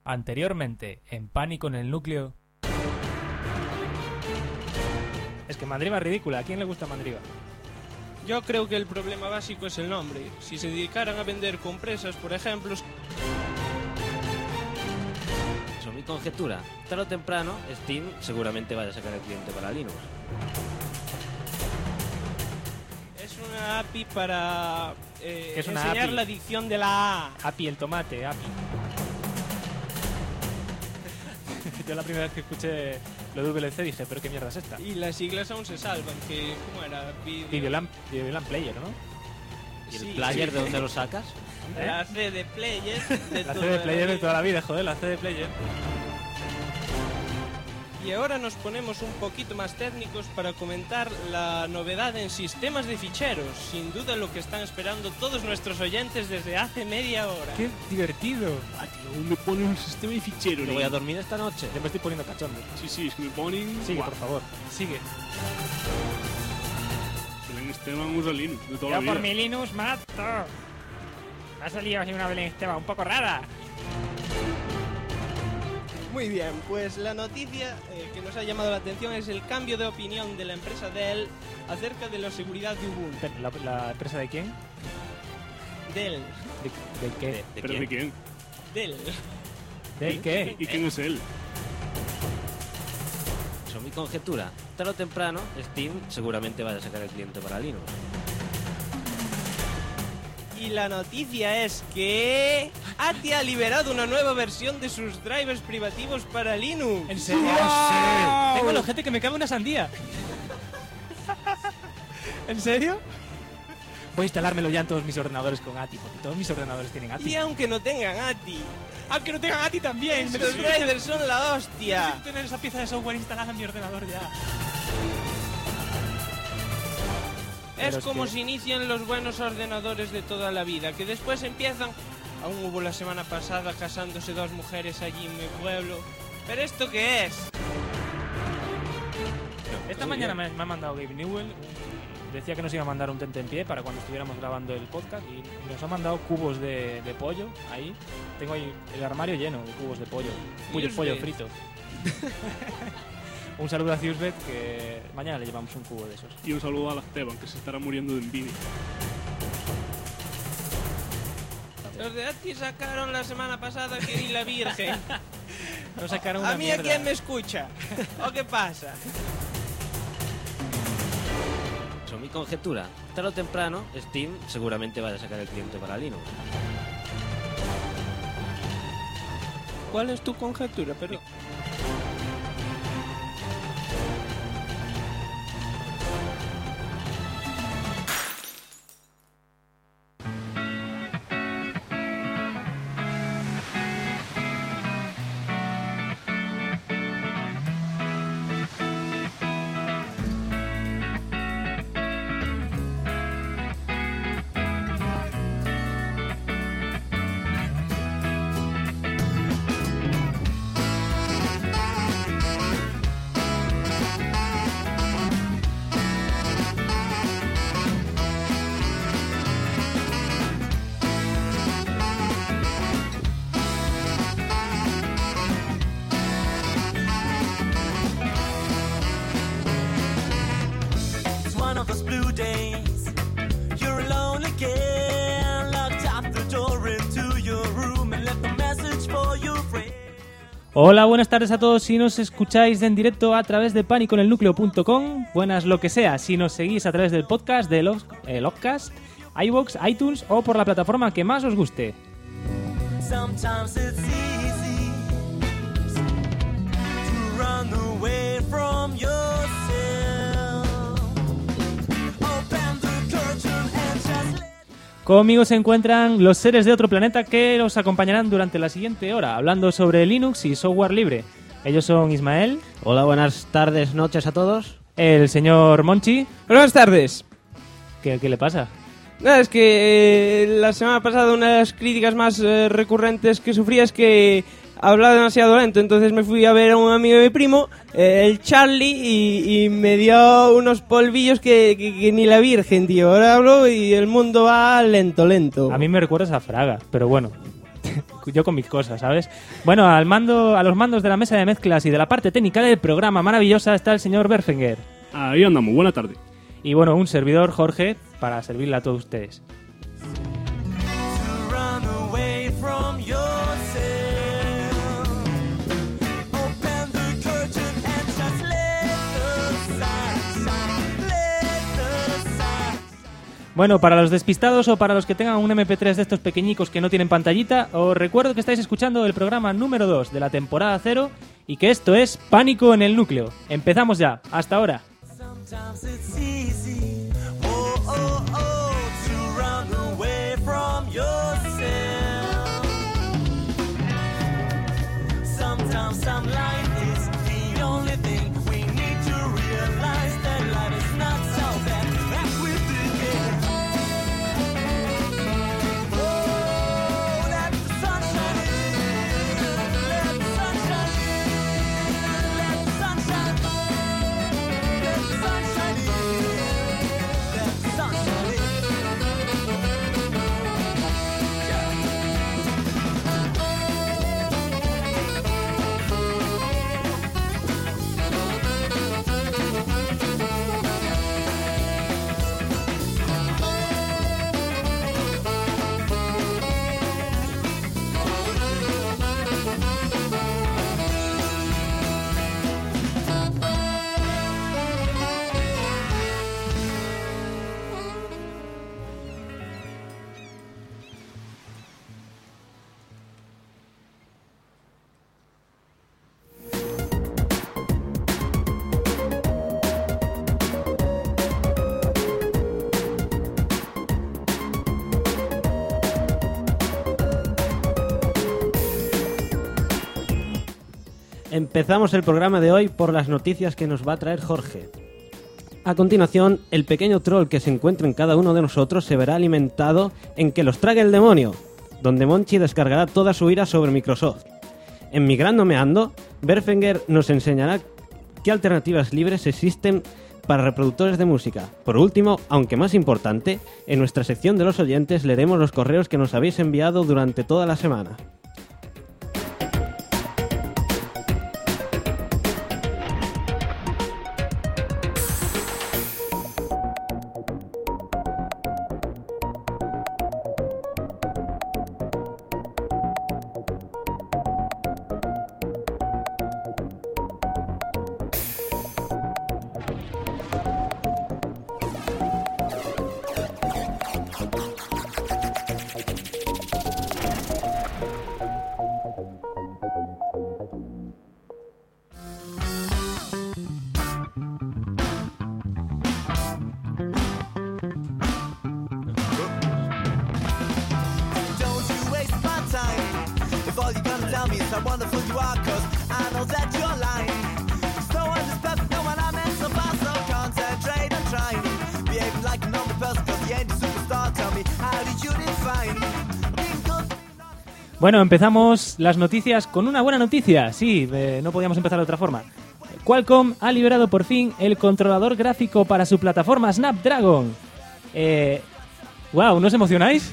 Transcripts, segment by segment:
Anteriormente, en Pánico en el Núcleo. Es que Mandriva es ridícula. ¿A quién le gusta Mandriva? Yo creo que el problema básico es el nombre. Si se dedicaran a vender compresas, por ejemplo... Eso, mi conjetura. Tarde o temprano, Steam seguramente vaya a sacar el cliente para Linux. Es una API para es una enseñar API? la dicción de la A. Api el tomate, Api. Yo la primera vez que escuché lo de VLC dije, ¿pero qué mierda es esta? Y las siglas aún se salvan, que... ¿Cómo era? Videoland Player, ¿no? ¿Y el Sí, player sí. de dónde lo sacas? La C de Player. La CD Player de toda la vida, joder, la CD Player. Y ahora nos ponemos un poquito más técnicos para comentar la novedad en sistemas de ficheros. Sin duda lo que están esperando todos nuestros oyentes desde hace media hora. ¡Qué divertido! Ah, tío, me ponen un sistema de ficheros. ¿No voy a dormir esta noche? Ya me estoy poniendo cachondo. Sí, es que me ponen... Sigue, Buah, por favor. Sigue. Belén Esteban usa Linux de toda la Yo vida. por mi Linux mato. Ha salido así una Belén Esteban un poco rara. Muy bien, pues la noticia que nos ha llamado la atención es el cambio de opinión de la empresa Dell acerca de la seguridad de Ubuntu. ¿La empresa de quién? Dell. ¿De qué? ¿De ¿Pero quién? de quién? Dell. ¿De qué? ¿Y quién es él? Eso, mi conjetura. Tarde o temprano, Steam seguramente vaya a sacar el cliente para Linux. Y la noticia es que ATI ha liberado una nueva versión de sus drivers privativos para Linux. ¿En serio? ¡Wow! Tengo el ojete que me cabe una sandía. ¿En serio? Voy a instalármelo ya en todos mis ordenadores con ATI, porque todos mis ordenadores tienen ATI. Y aunque no tengan ATI, Aunque no tengan ATI también. estos drivers son la hostia. Necesito tener esa pieza de software instalada en mi ordenador ya. Pero Es es como que- se inician los buenos ordenadores de toda la vida, que después empiezan... Aún hubo la semana pasada casándose dos mujeres allí en mi pueblo. ¿Pero esto qué es? Esta mañana me ha mandado Gabe Newell. Decía que nos iba a mandar un tentempié para cuando estuviéramos grabando el podcast y nos ha mandado cubos de pollo ahí. Tengo ahí el armario lleno de cubos de pollo. Pollo Ciusbet. frito. Un saludo a Ciusbet, que mañana le llevamos un cubo de esos. Y un saludo a la Esteban, que se estará muriendo de envidia. Los de ATI sacaron la semana pasada que ni la Virgen. Nos sacaron ¿A una mí mierda. a quién me escucha? ¿O qué pasa? Eso, mi conjetura. Tarde o temprano, Steam seguramente vaya a sacar el cliente para Linux. ¿Cuál es tu conjetura? Pero... It's one of those blue days. You're alone again. Locked up the door into your room and left a message for your friend. Hola, buenas tardes a todos si nos escucháis en directo a través de paniconelnucleo.com. Buenas lo que sea, si nos seguís a través del podcast de Logcast, iVoox, iTunes o por la plataforma que más os guste. Sometimes it's easy to run away from yourself. Open the curtain and just let Conmigo se encuentran los seres de otro planeta que os acompañarán durante la siguiente hora, hablando sobre Linux y software libre. Ellos son Ismael, Hola, buenas tardes, noches a todos. el señor Monchi. Buenas tardes. ¿Qué le pasa? Nada, es que la semana pasada una de las críticas más recurrentes que sufría es que hablaba demasiado lento, entonces me fui a ver a un amigo de mi primo, el Charlie, y me dio unos polvillos que ni la Virgen, tío. Ahora hablo y el mundo va lento. A mí me recuerdas a Fraga, pero bueno. yo con mis cosas, ¿sabes? Bueno, a los mandos de la mesa de mezclas y de la parte técnica del programa maravillosa está el señor Berfinger. Ahí andamos, buena tarde. Y bueno, un servidor, Jorge, para servirle a todos ustedes. To run away from yourself. Open the curtain and just let the sunshine, let the sun. Bueno, para los despistados o para los que tengan un MP3 de estos pequeñicos que no tienen pantallita, os recuerdo que estáis escuchando el programa número 2 de la temporada 0 y que esto es Pánico en el Núcleo. Empezamos ya. Hasta ahora. Sometimes it's easy, to run away from yourself. Sometimes some light is the only thing we need to realize that life is not so bad as we think it. Oh, let the sunshine in, let the sunshine in, let the sunshine in. Let the sunshine in. Let the sunshine in. Empezamos el programa de hoy por las noticias que nos va a traer Jorge. A continuación, el pequeño troll que se encuentra en cada uno de nosotros se verá alimentado en Que los trague el demonio, donde Monchi descargará toda su ira sobre Microsoft. En Migrando Meando, Berfinger nos enseñará qué alternativas libres existen para reproductores de música. Por último, aunque más importante, en nuestra sección de los oyentes leeremos los correos que nos habéis enviado durante toda la semana. Don't you waste my time. If all you're gonna tell me is how wonderful you are, 'cause I know that you're lying. 'Cause no one is perfect, no one I meant so far, so concentrate on trying. Behaving like a normal person, 'cause you ain't a superstar. Tell me, how did you define being good? Bueno, empezamos las noticias con una buena noticia. Sí, no podíamos empezar de otra forma. Qualcomm ha liberado por fin el controlador gráfico para su plataforma Snapdragon. Wow, ¿no os emocionáis?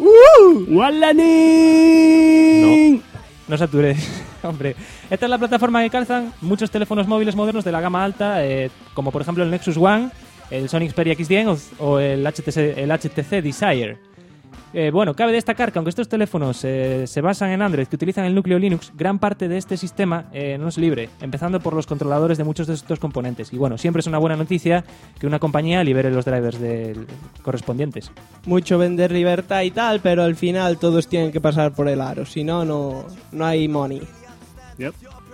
¡Walanin! No satures, hombre. Esta es la plataforma que calzan muchos teléfonos móviles modernos de la gama alta, como por ejemplo el Nexus One, el Sony Xperia XD o el HTC Desire. Bueno, cabe destacar que aunque estos teléfonos se basan en Android, que utilizan el núcleo Linux, gran parte de este sistema no es libre, empezando por los controladores de muchos de estos componentes. Y bueno, siempre es una buena noticia que una compañía libere los drivers correspondientes. Mucho vender libertad y tal, pero al final todos tienen que pasar por el aro, si no, no hay money. Yep.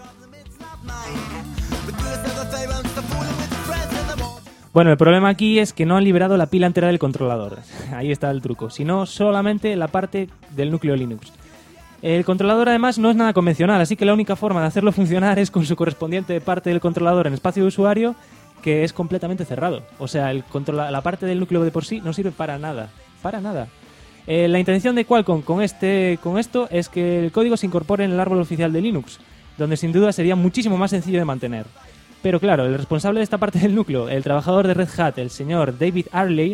Bueno, el problema aquí es que no han liberado la pila entera del controlador. Ahí está el truco. Sino solamente la parte del núcleo Linux. El controlador además no es nada convencional, así que la única forma de hacerlo funcionar es con su correspondiente parte del controlador en espacio de usuario, que es completamente cerrado. O sea, la parte del núcleo de por sí no sirve para nada. Para nada. La intención de Qualcomm con esto es que el código se incorpore en el árbol oficial de Linux, donde sin duda sería muchísimo más sencillo de mantener. Pero claro, el responsable de esta parte del núcleo, el trabajador de Red Hat, el señor David Arley,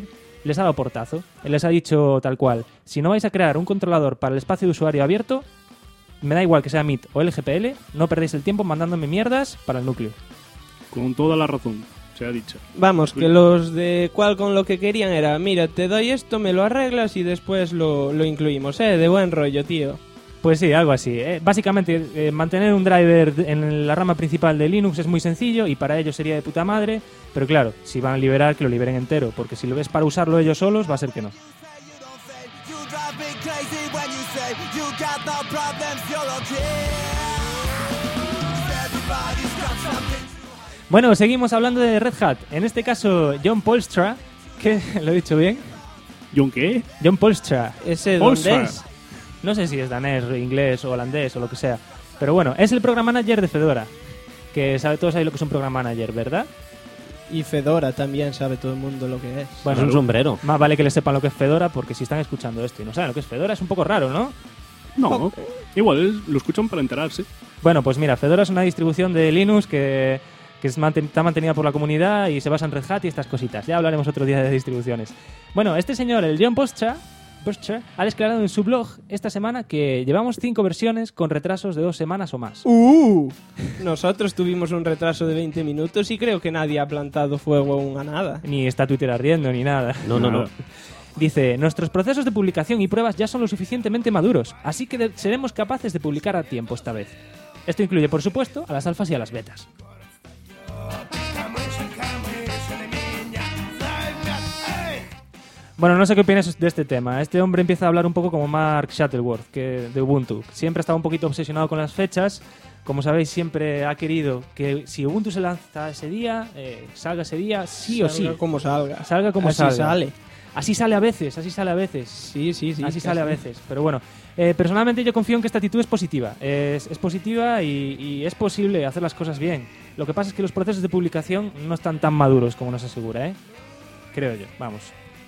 les ha dado portazo. Les ha dicho tal cual, si no vais a crear un controlador para el espacio de usuario abierto, me da igual que sea MIT o LGPL, no perdéis el tiempo mandándome mierdas para el núcleo. Con toda la razón, se ha dicho. Vamos, que los de Qualcomm lo que querían era, mira, te doy esto, me lo arreglas y después lo incluimos, de buen rollo, tío. Pues sí, algo así. Básicamente, mantener un driver en la rama principal de Linux es muy sencillo y para ellos sería de puta madre, pero claro, si van a liberar, que lo liberen entero, porque si lo ves para usarlo ellos solos, va a ser que no. You drive me crazy when you say you got no problems, you're okay. Everybody's got something. Bueno, seguimos hablando de Red Hat. En este caso, John Polstra, que lo he dicho bien. ¿John qué? John Polstra. ¿Ese Polstra. dónde es? No sé si es danés, inglés, holandés o lo que sea. Pero bueno, es el program manager de Fedora. Que todos sabéis lo que es un program manager, ¿verdad? Y Fedora también sabe todo el mundo lo que es. Es un sombrero. Más vale que les sepan lo que es Fedora, porque si están escuchando esto y no saben lo que es Fedora, es un poco raro, ¿no? No, igual lo escuchan para enterarse. Bueno, pues mira, Fedora es una distribución de Linux que está mantenida por la comunidad y se basa en Red Hat y estas cositas. Ya hablaremos otro día de distribuciones. Bueno, este señor, el John Polstra, ha declarado en su blog esta semana que llevamos 5 versiones con retrasos de 2 semanas o más. Nosotros tuvimos un retraso de 20 minutos y creo que nadie ha plantado fuego aún a nada. Ni está Twitter ardiendo ni nada. No. Dice, nuestros procesos de publicación y pruebas ya son lo suficientemente maduros, así que seremos capaces de publicar a tiempo esta vez. Esto incluye, por supuesto, a las alfas y a las betas. Bueno, no sé qué opinas de este tema. Este hombre empieza a hablar un poco como Mark Shuttleworth, de Ubuntu. Siempre ha estado un poquito obsesionado con las fechas. Como sabéis, siempre ha querido que si Ubuntu se lanza ese día, salga ese día, sí o sí. Salga como salga. Salga como Así salga. sale. Así sale a veces. Sí. Así sale a veces. Pero bueno, personalmente yo confío en que esta actitud es positiva. Es positiva y es posible hacer las cosas bien. Lo que pasa es que los procesos de publicación no están tan maduros como nos asegura, ¿eh? Creo yo. Vamos.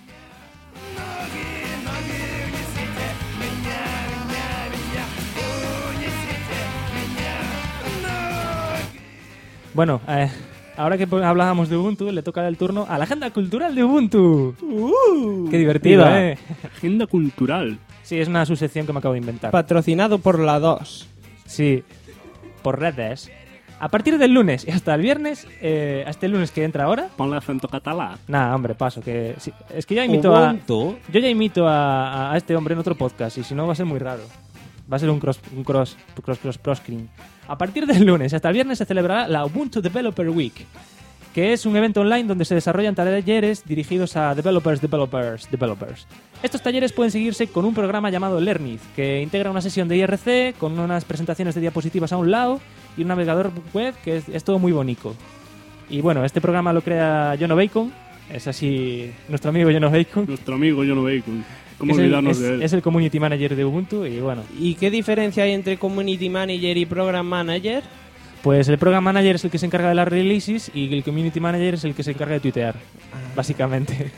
Bueno, ahora que hablábamos de Ubuntu, le toca el turno a la agenda cultural de Ubuntu. ¡Qué divertido, Viva. Agenda cultural. Sí, es una subsección que me acabo de inventar. Patrocinado por la 2. Sí, por redes. A partir del lunes y hasta el viernes, hasta el lunes que entra ahora... Ponle acento catalán. Nah, hombre, paso. Que sí, es que ya imito a... Ubuntu. Yo ya imito a este hombre en otro podcast y si no va a ser muy raro. Va a ser un cross-screen. A partir del lunes hasta el viernes se celebrará la Ubuntu Developer Week, que es un evento online donde se desarrollan talleres dirigidos a developers. Estos talleres pueden seguirse con un programa llamado Learnith, que integra una sesión de IRC con unas presentaciones de diapositivas a un lado y un navegador web que es todo muy bonito. Y bueno, este programa lo crea Jono Bacon, es así nuestro amigo Jono Bacon. Nuestro amigo John Bacon. ¿Cómo Es olvidarnos de él? es el community manager de Ubuntu y bueno, ¿Y qué diferencia hay entre Community Manager y Program Manager? pues el program manager es el que se encarga de las releases y el community manager es el que se encarga de tuitear, básicamente.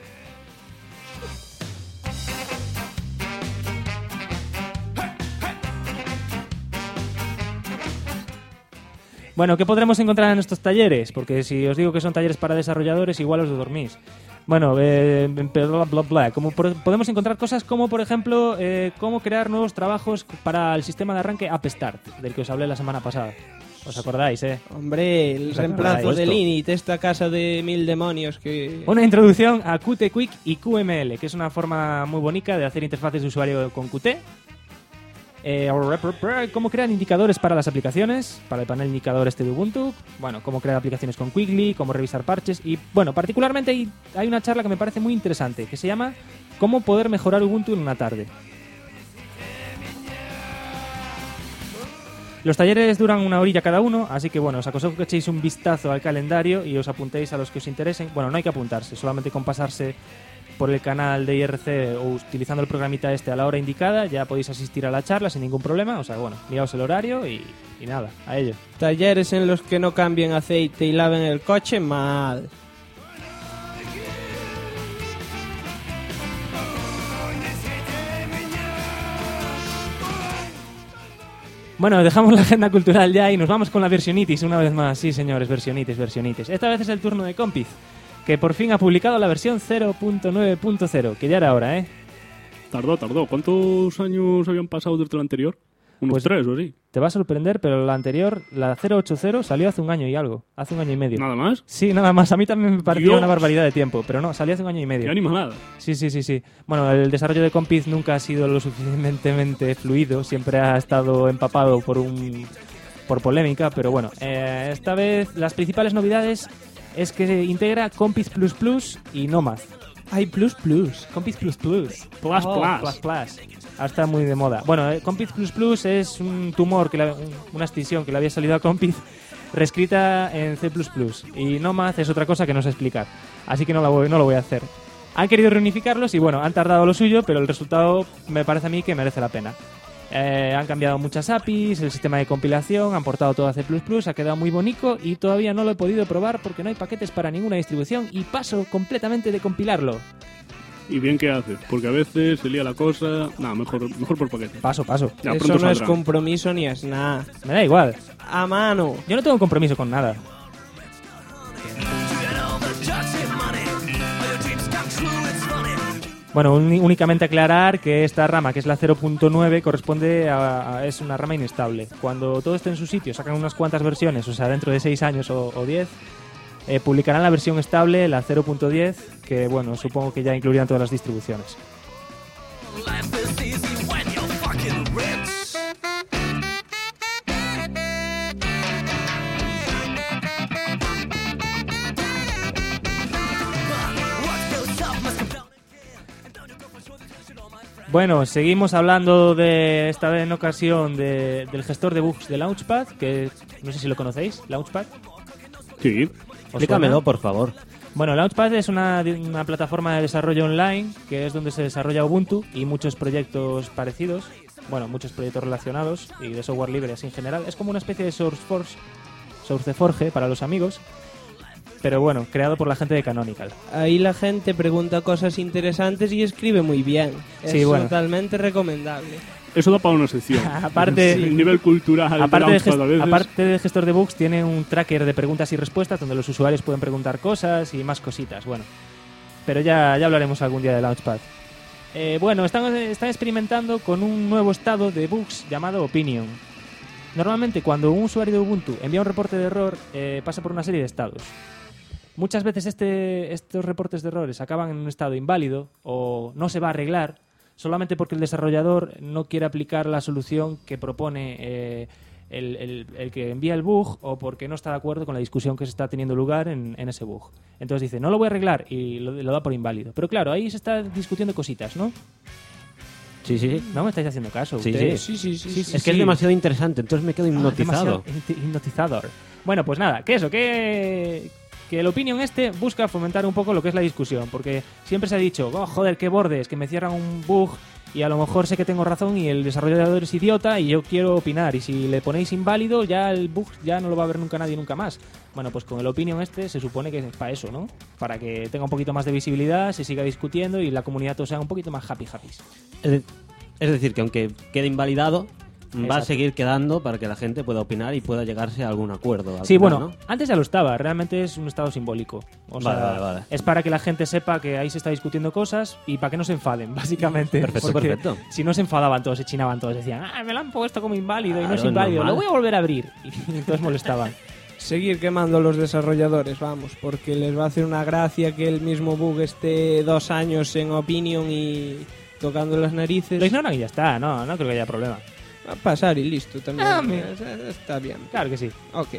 Bueno, ¿qué podremos encontrar en estos talleres? Porque si os digo que son talleres para desarrolladores, igual os dormís. Bueno, bla, bla, bla. Podemos encontrar cosas como, por ejemplo, cómo crear nuevos trabajos para el sistema de arranque AppStart, del que os hablé la semana pasada. ¿Os acordáis, Hombre, el ¿Os reemplazo acordáis? del init, esta casa de 1000 demonios que... Una introducción a Qt Quick y QML, que es una forma muy bonita de hacer interfaces de usuario con Qt. Cómo crear indicadores para las aplicaciones, para el panel indicador este de Ubuntu. Bueno, cómo crear aplicaciones con Quickly, cómo revisar parches. Y bueno, particularmente hay una charla que me parece muy interesante, que se llama Cómo poder mejorar Ubuntu en una tarde. Los talleres duran 1 horilla cada uno, así que bueno, os aconsejo que echéis un vistazo al calendario y os apuntéis a los que os interesen. Bueno, no hay que apuntarse, solamente con pasarse por el canal de IRC o utilizando el programita este a la hora indicada, ya podéis asistir a la charla sin ningún problema. O sea, bueno, miraos el horario y nada, a ello. Talleres en los que no cambien aceite y laven el coche, mal. Bueno, dejamos la agenda cultural ya y nos vamos con la versionitis una vez más. Sí, señores, versionitis. Esta vez es el turno de Compiz, que por fin ha publicado la versión 0.9.0, que ya era hora, ¿eh? Tardó. ¿Cuántos años habían pasado desde la anterior? Unos Pues- 3 o así. Te va a sorprender, pero la anterior, la 0.80, salió hace un año y algo, hace un año y medio. ¿Nada más? Sí, nada más. A mí también me pareció Dios. una barbaridad de tiempo, pero no, salió hace un año y medio. Qué animalada. Sí. Bueno, el desarrollo de Compiz nunca ha sido lo suficientemente fluido, siempre ha estado empapado por polémica, pero bueno, esta vez las principales novedades es que integra Compiz++ y Nomad. Hay plus. Compiz++. Plus. Ahora está muy de moda. Bueno, Compiz++ es un tumor, una extinción que le había salido a Compiz, reescrita en C++. Y Nomad es otra cosa que no sé explicar. Así que no lo voy a hacer. Han querido reunificarlos y bueno, han tardado lo suyo, pero el resultado me parece a mí que merece la pena. Han cambiado muchas APIs, el sistema de compilación, han portado todo a C++, ha quedado muy bonito y todavía no lo he podido probar porque no hay paquetes para ninguna distribución y paso completamente de compilarlo. ¿Y bien qué haces? Porque a veces se lía la cosa... Nada, mejor por paquete. Paso. Ya, Eso pronto no es saldrá. compromiso ni es nada. Me da igual. A mano. Yo no tengo compromiso con nada. Bueno, únicamente aclarar que esta rama, que es la 0.9, corresponde es una rama inestable. Cuando todo esté en su sitio, sacan unas cuantas versiones, o sea, dentro de 6 años o 10, publicarán la versión estable, la 0.10, que bueno, supongo que ya incluirán todas las distribuciones. Bueno, seguimos hablando de esta vez en ocasión del gestor de bugs de Launchpad, que no sé si lo conocéis, Launchpad. Sí. ¿Os Explícamelo, suena? por favor. Bueno, Launchpad es una plataforma de desarrollo online que es donde se desarrolla Ubuntu y muchos proyectos parecidos, bueno, muchos proyectos relacionados y de software libre así en general. Es como una especie de SourceForge para los amigos, pero bueno, creado por la gente de Canonical. Ahí la gente pregunta cosas interesantes y escribe muy bien. Sí, Es bueno. totalmente recomendable. Eso da para una sección. Aparte- El nivel cultural Aparte de de, Launchpad a veces... aparte de gestor de bugs, tiene un tracker de preguntas y respuestas donde los usuarios pueden preguntar cosas y más cositas. Bueno, pero ya hablaremos algún día de Launchpad. Bueno, están experimentando con un nuevo estado de bugs llamado Opinion. Normalmente, cuando un usuario de Ubuntu envía un reporte de error, pasa por una serie de estados. Muchas veces estos reportes de errores acaban en un estado inválido o no se va a arreglar solamente porque el desarrollador no quiere aplicar la solución que propone el que envía el bug o porque no está de acuerdo con la discusión que se está teniendo lugar en ese bug. Entonces dice, no lo voy a arreglar y lo da por inválido. Pero claro, ahí se está discutiendo cositas, ¿no? Sí. No me estáis haciendo caso. Sí, ustedes. Sí. Es que es demasiado interesante, entonces me quedo hipnotizado. Demasiado hipnotizador. Bueno, pues nada, que el Opinion busca fomentar un poco lo que es la discusión, porque siempre se ha dicho, oh, joder, qué bordes, que me cierran un bug y a lo mejor sé que tengo razón y el desarrollador es idiota y yo quiero opinar, y si le ponéis inválido ya el bug ya no lo va a ver nunca nadie nunca más. Bueno, pues con el Opinion se supone que es para eso, ¿no? Para que tenga un poquito más de visibilidad, se siga discutiendo y la comunidad todo sea un poquito más happy. Es decir, que aunque quede invalidado, va a Exacto. seguir quedando para que la gente pueda opinar y pueda llegarse a algún acuerdo. al Sí, final, bueno, ¿no? antes ya lo estaba, realmente es un estado simbólico. O sea, Vale. es para que la gente sepa que ahí se está discutiendo cosas y para que no se enfaden, básicamente. Perfecto, Porque perfecto. Si no se enfadaban todos, se chinaban todos, decían, me lo han puesto como inválido y no es Claro, inválido, normal. lo voy a volver a abrir. Y entonces molestaban. Seguir quemando a los desarrolladores, vamos, porque les va a hacer una gracia que el mismo bug esté 2 años en Opinion y tocando las narices. Lo ignoran y ya está, no creo que haya problema. Va a pasar y listo también. Ah, mira. Está bien. Claro que sí. Ok.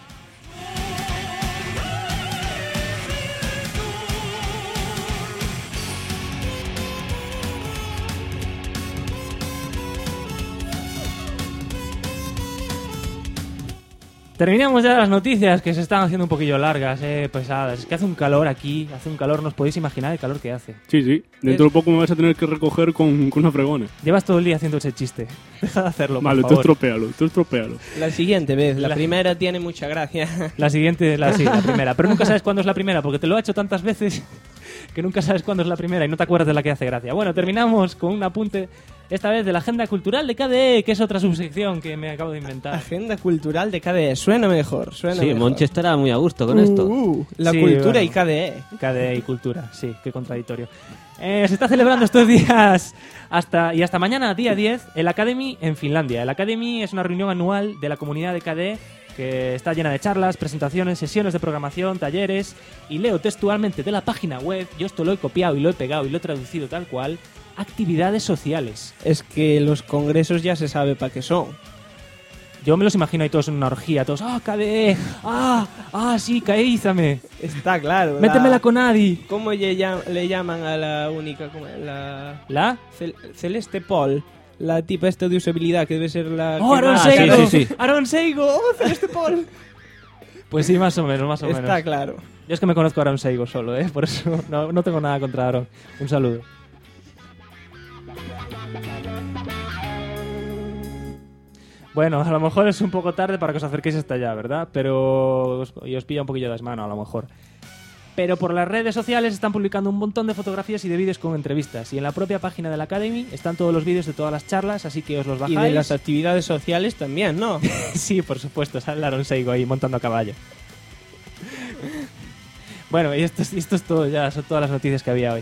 Terminamos ya las noticias que se están haciendo un poquillo largas, pesadas. Es que hace un calor aquí, no os podéis imaginar el calor que hace. Sí. Dentro de poco me vas a tener que recoger con una fregona. Llevas todo el día haciendo ese chiste. Deja de hacerlo, Vale, por tú favor. estropéalo. La siguiente vez, la La- primera tiene mucha gracia. La siguiente, la primera. Pero nunca sabes cuándo es la primera, porque te lo ha hecho tantas veces que nunca sabes cuándo es la primera y no te acuerdas de la que hace gracia. Bueno, terminamos con un apunte Esta vez de la Agenda Cultural de KDE, que es otra subsección que me acabo de inventar. Agenda cultural de KDE. Suena mejor, suena Sí, mejor. Monchi estará muy a gusto con esto. La Sí, cultura bueno. y KDE. KDE y cultura, sí, qué contradictorio. Se está celebrando estos días hasta mañana, día 10, el Academy en Finlandia. El Academy es una reunión anual de la comunidad de KDE que está llena de charlas, presentaciones, sesiones de programación, talleres, y leo textualmente de la página web, yo esto lo he copiado y lo he pegado y lo he traducido tal cual, actividades sociales. Es que los congresos ya se sabe para qué son. Yo me los imagino ahí todos en una orgía, todos, KDE, sí, caízame, Está claro. métemela con Adi. ¿Cómo le llaman a la única? ¿Cómo es? ¿La? Celeste Paul. La tipa esta de usabilidad que debe ser la... ¡Oh, que Aaron más- Seigo! sí, sí, sí. ¡Aaron Seigo! ¡Oh, Celeste Paul! Pues sí, más o menos. Está claro. Yo es que me conozco a Aaron Seigo solo, por eso no tengo nada contra Aaron. Un saludo. Bueno, a lo mejor es un poco tarde para que os acerquéis hasta allá, ¿verdad? Pero os pilla un poquillo de desmano, a lo mejor. Pero por las redes sociales están publicando un montón de fotografías y de vídeos con entrevistas. Y en la propia página de la Academy están todos los vídeos de todas las charlas, así que os los Y bajáis. de las actividades sociales también, ¿no? Sí, por supuesto, sale Aaron Seigo ahí montando a caballo. Bueno, y esto es todo ya, son todas las noticias que había hoy.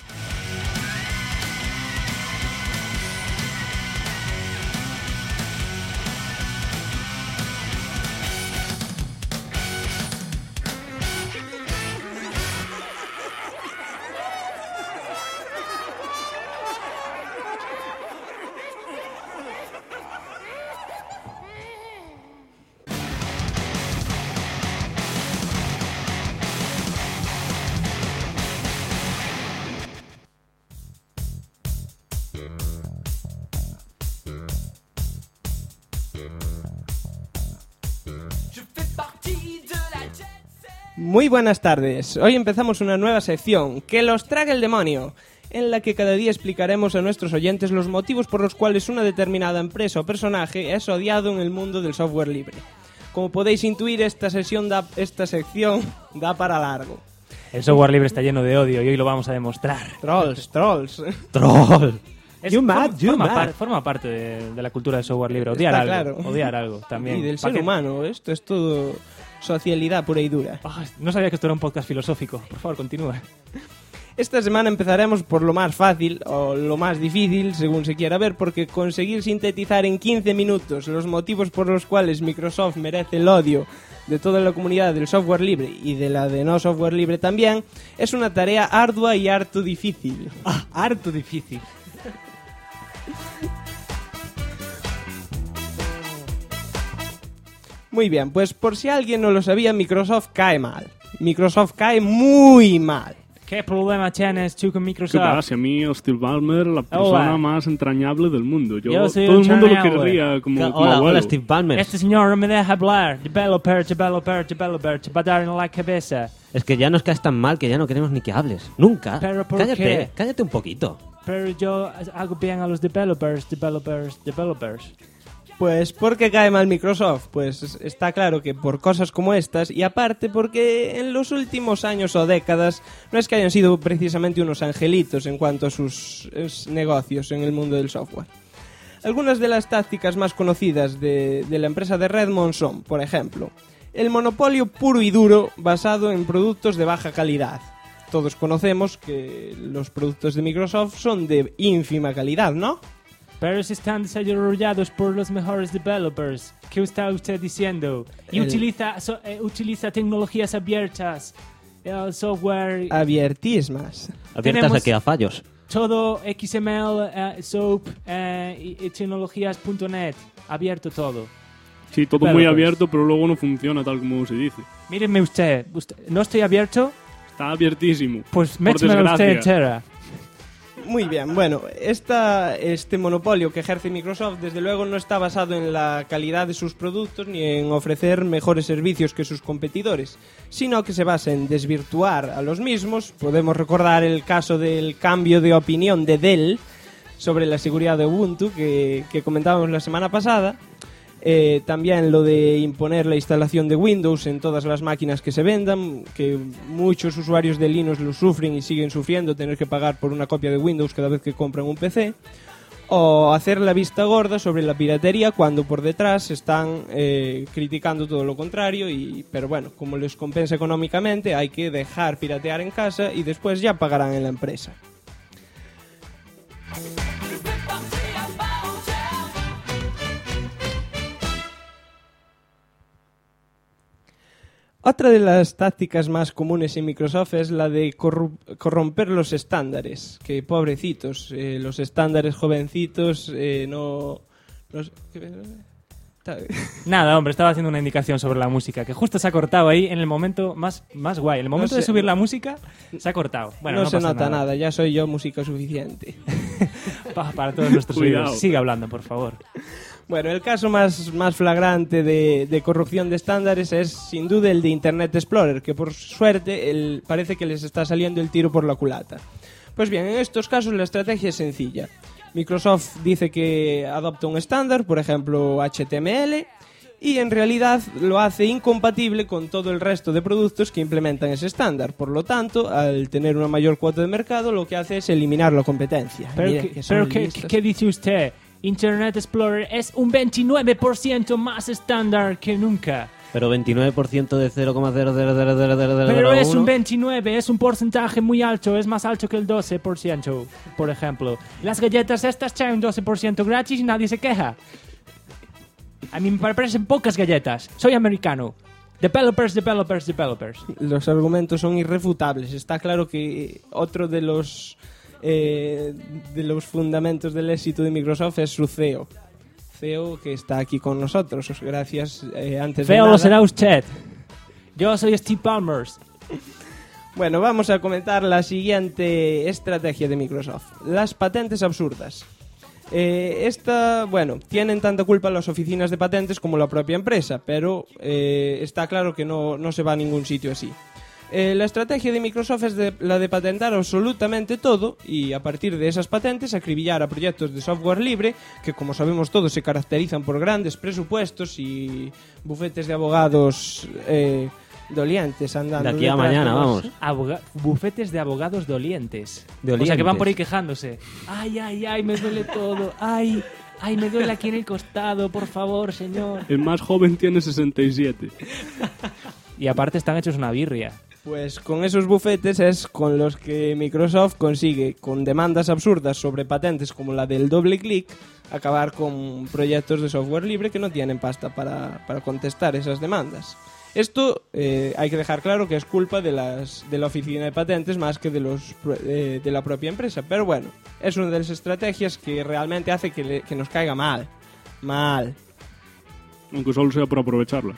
Muy buenas tardes. Hoy empezamos una nueva sección, Que los trague el demonio, en la que cada día explicaremos a nuestros oyentes los motivos por los cuales una determinada empresa o personaje es odiado en el mundo del software libre. Como podéis intuir, esta sección da para largo. El software libre está lleno de odio y hoy lo vamos a demostrar. Trolls. ¡Troll! Forma parte de la cultura del software libre. Odiar Está algo. claro. Odiar algo también. Y del ¿Pa' ser qué? humano, esto es todo socialidad pura y dura. No sabía que esto era un podcast filosófico. Por favor, continúa. Esta semana empezaremos por lo más fácil o lo más difícil, según se quiera ver, porque conseguir sintetizar en 15 minutos los motivos por los cuales Microsoft merece el odio de toda la comunidad del software libre y de la de no software libre también, es una tarea ardua y harto difícil. Harto difícil. Muy bien, pues por si alguien no lo sabía, Microsoft cae mal. Microsoft cae muy mal. ¿Qué problema tienes tú con ¿Qué Microsoft? pasa? A mí, Steve Ballmer, la persona más entrañable del mundo. Yo soy todo el mundo lo entrañable. querría como Hola, abuelo. hola, Steve Ballmer. Este señor no me deja hablar. Developer, va a dar en la cabeza. Es que ya nos caes tan mal que ya no queremos ni que hables. Nunca. ¿Pero por cállate, qué? cállate un poquito. Pero yo hago bien a los developers. Pues ¿por qué cae mal Microsoft? Pues está claro que por cosas como estas, y aparte porque en los últimos años o décadas no es que hayan sido precisamente unos angelitos en cuanto a sus negocios en el mundo del software. Algunas de las tácticas más conocidas de la empresa de Redmond son, por ejemplo, el monopolio puro y duro basado en productos de baja calidad. Todos conocemos que los productos de Microsoft son de ínfima calidad, ¿no? Pero si están desarrollados por los mejores developers. ¿Qué está usted diciendo? Y utiliza tecnologías abiertas, software, Abiertismas. Abiertas Tenemos- a que a fallos. todo XML, SOAP y tecnologías.net. Abierto todo. Sí, todo muy Developers. abierto, pero luego no funciona tal como se dice. Mírenme usted. ¿No estoy abierto? Está abiertísimo. Pues por métemela usted desgracia. entera. Muy bien, bueno, este monopolio que ejerce Microsoft desde luego no está basado en la calidad de sus productos ni en ofrecer mejores servicios que sus competidores, sino que se basa en desvirtuar a los mismos. Podemos recordar el caso del cambio de opinión de Dell sobre la seguridad de Ubuntu que comentábamos la semana pasada. También lo de imponer la instalación de Windows en todas las máquinas que se vendan, que muchos usuarios de Linux lo sufren y siguen sufriendo tener que pagar por una copia de Windows cada vez que compran un PC. o hacer la vista gorda sobre la piratería cuando por detrás están criticando todo lo contrario, pero bueno, como les compensa económicamente, hay que dejar piratear en casa y después ya pagarán en la empresa. Otra de las tácticas más comunes en Microsoft es la de corromper los estándares. Que pobrecitos, los estándares jovencitos no... Nada, hombre, estaba haciendo una indicación sobre la música, que justo se ha cortado ahí en el momento más guay. En el momento de subir la música, se ha cortado. Bueno, no se pasa nota nada, ya soy yo música suficiente. Para todos nuestros Cuidado. oídos. Sigue hablando, por favor. Bueno, el caso más flagrante de corrupción de estándares es sin duda el de Internet Explorer, que por suerte parece que les está saliendo el tiro por la culata. Pues bien, en estos casos la estrategia es sencilla. Microsoft dice que adopta un estándar, por ejemplo HTML, y en realidad lo hace incompatible con todo el resto de productos que implementan ese estándar. Por lo tanto, al tener una mayor cuota de mercado, lo que hace es eliminar la competencia. Mira, que son listos. ¿Qué dice usted? Internet Explorer es un 29% más estándar que nunca. Pero 29% de 0,0000001. Pero es un 29, es un porcentaje muy alto, es más alto que el 12%, por ejemplo. Las galletas estas traen 12% gratis y nadie se queja. A mí me parecen pocas galletas. Soy americano. Developers. Los argumentos son irrefutables. Está claro que otro de los fundamentos del éxito de Microsoft es su CEO. CEO que está aquí con nosotros. Gracias. Antes de Feo nada, lo será usted. Yo soy Steve Ballmer. Bueno, vamos a comentar la siguiente estrategia de Microsoft. Las patentes absurdas. Tienen tanta culpa las oficinas de patentes como la propia empresa, pero está claro que no se va a ningún sitio así. La estrategia de Microsoft es la de patentar absolutamente todo y a partir de esas patentes acribillar a proyectos de software libre que, como sabemos todos, se caracterizan por grandes presupuestos y bufetes de abogados dolientes andando De aquí a detrás mañana, de los- vamos. Bufetes de abogados dolientes. Dolientes. O sea, que van por ahí quejándose. Ay, me duele todo. Ay, me duele aquí en el costado, por favor, señor. El más joven tiene 67. Y aparte están hechos una birria. Pues con esos bufetes es con los que Microsoft consigue, con demandas absurdas sobre patentes como la del doble clic, acabar con proyectos de software libre que no tienen pasta para contestar esas demandas. Esto hay que dejar claro que es culpa de la oficina de patentes más que de la propia empresa. Pero bueno, es una de las estrategias que realmente hace que nos caiga mal. Mal. Aunque solo sea por aprovecharlas.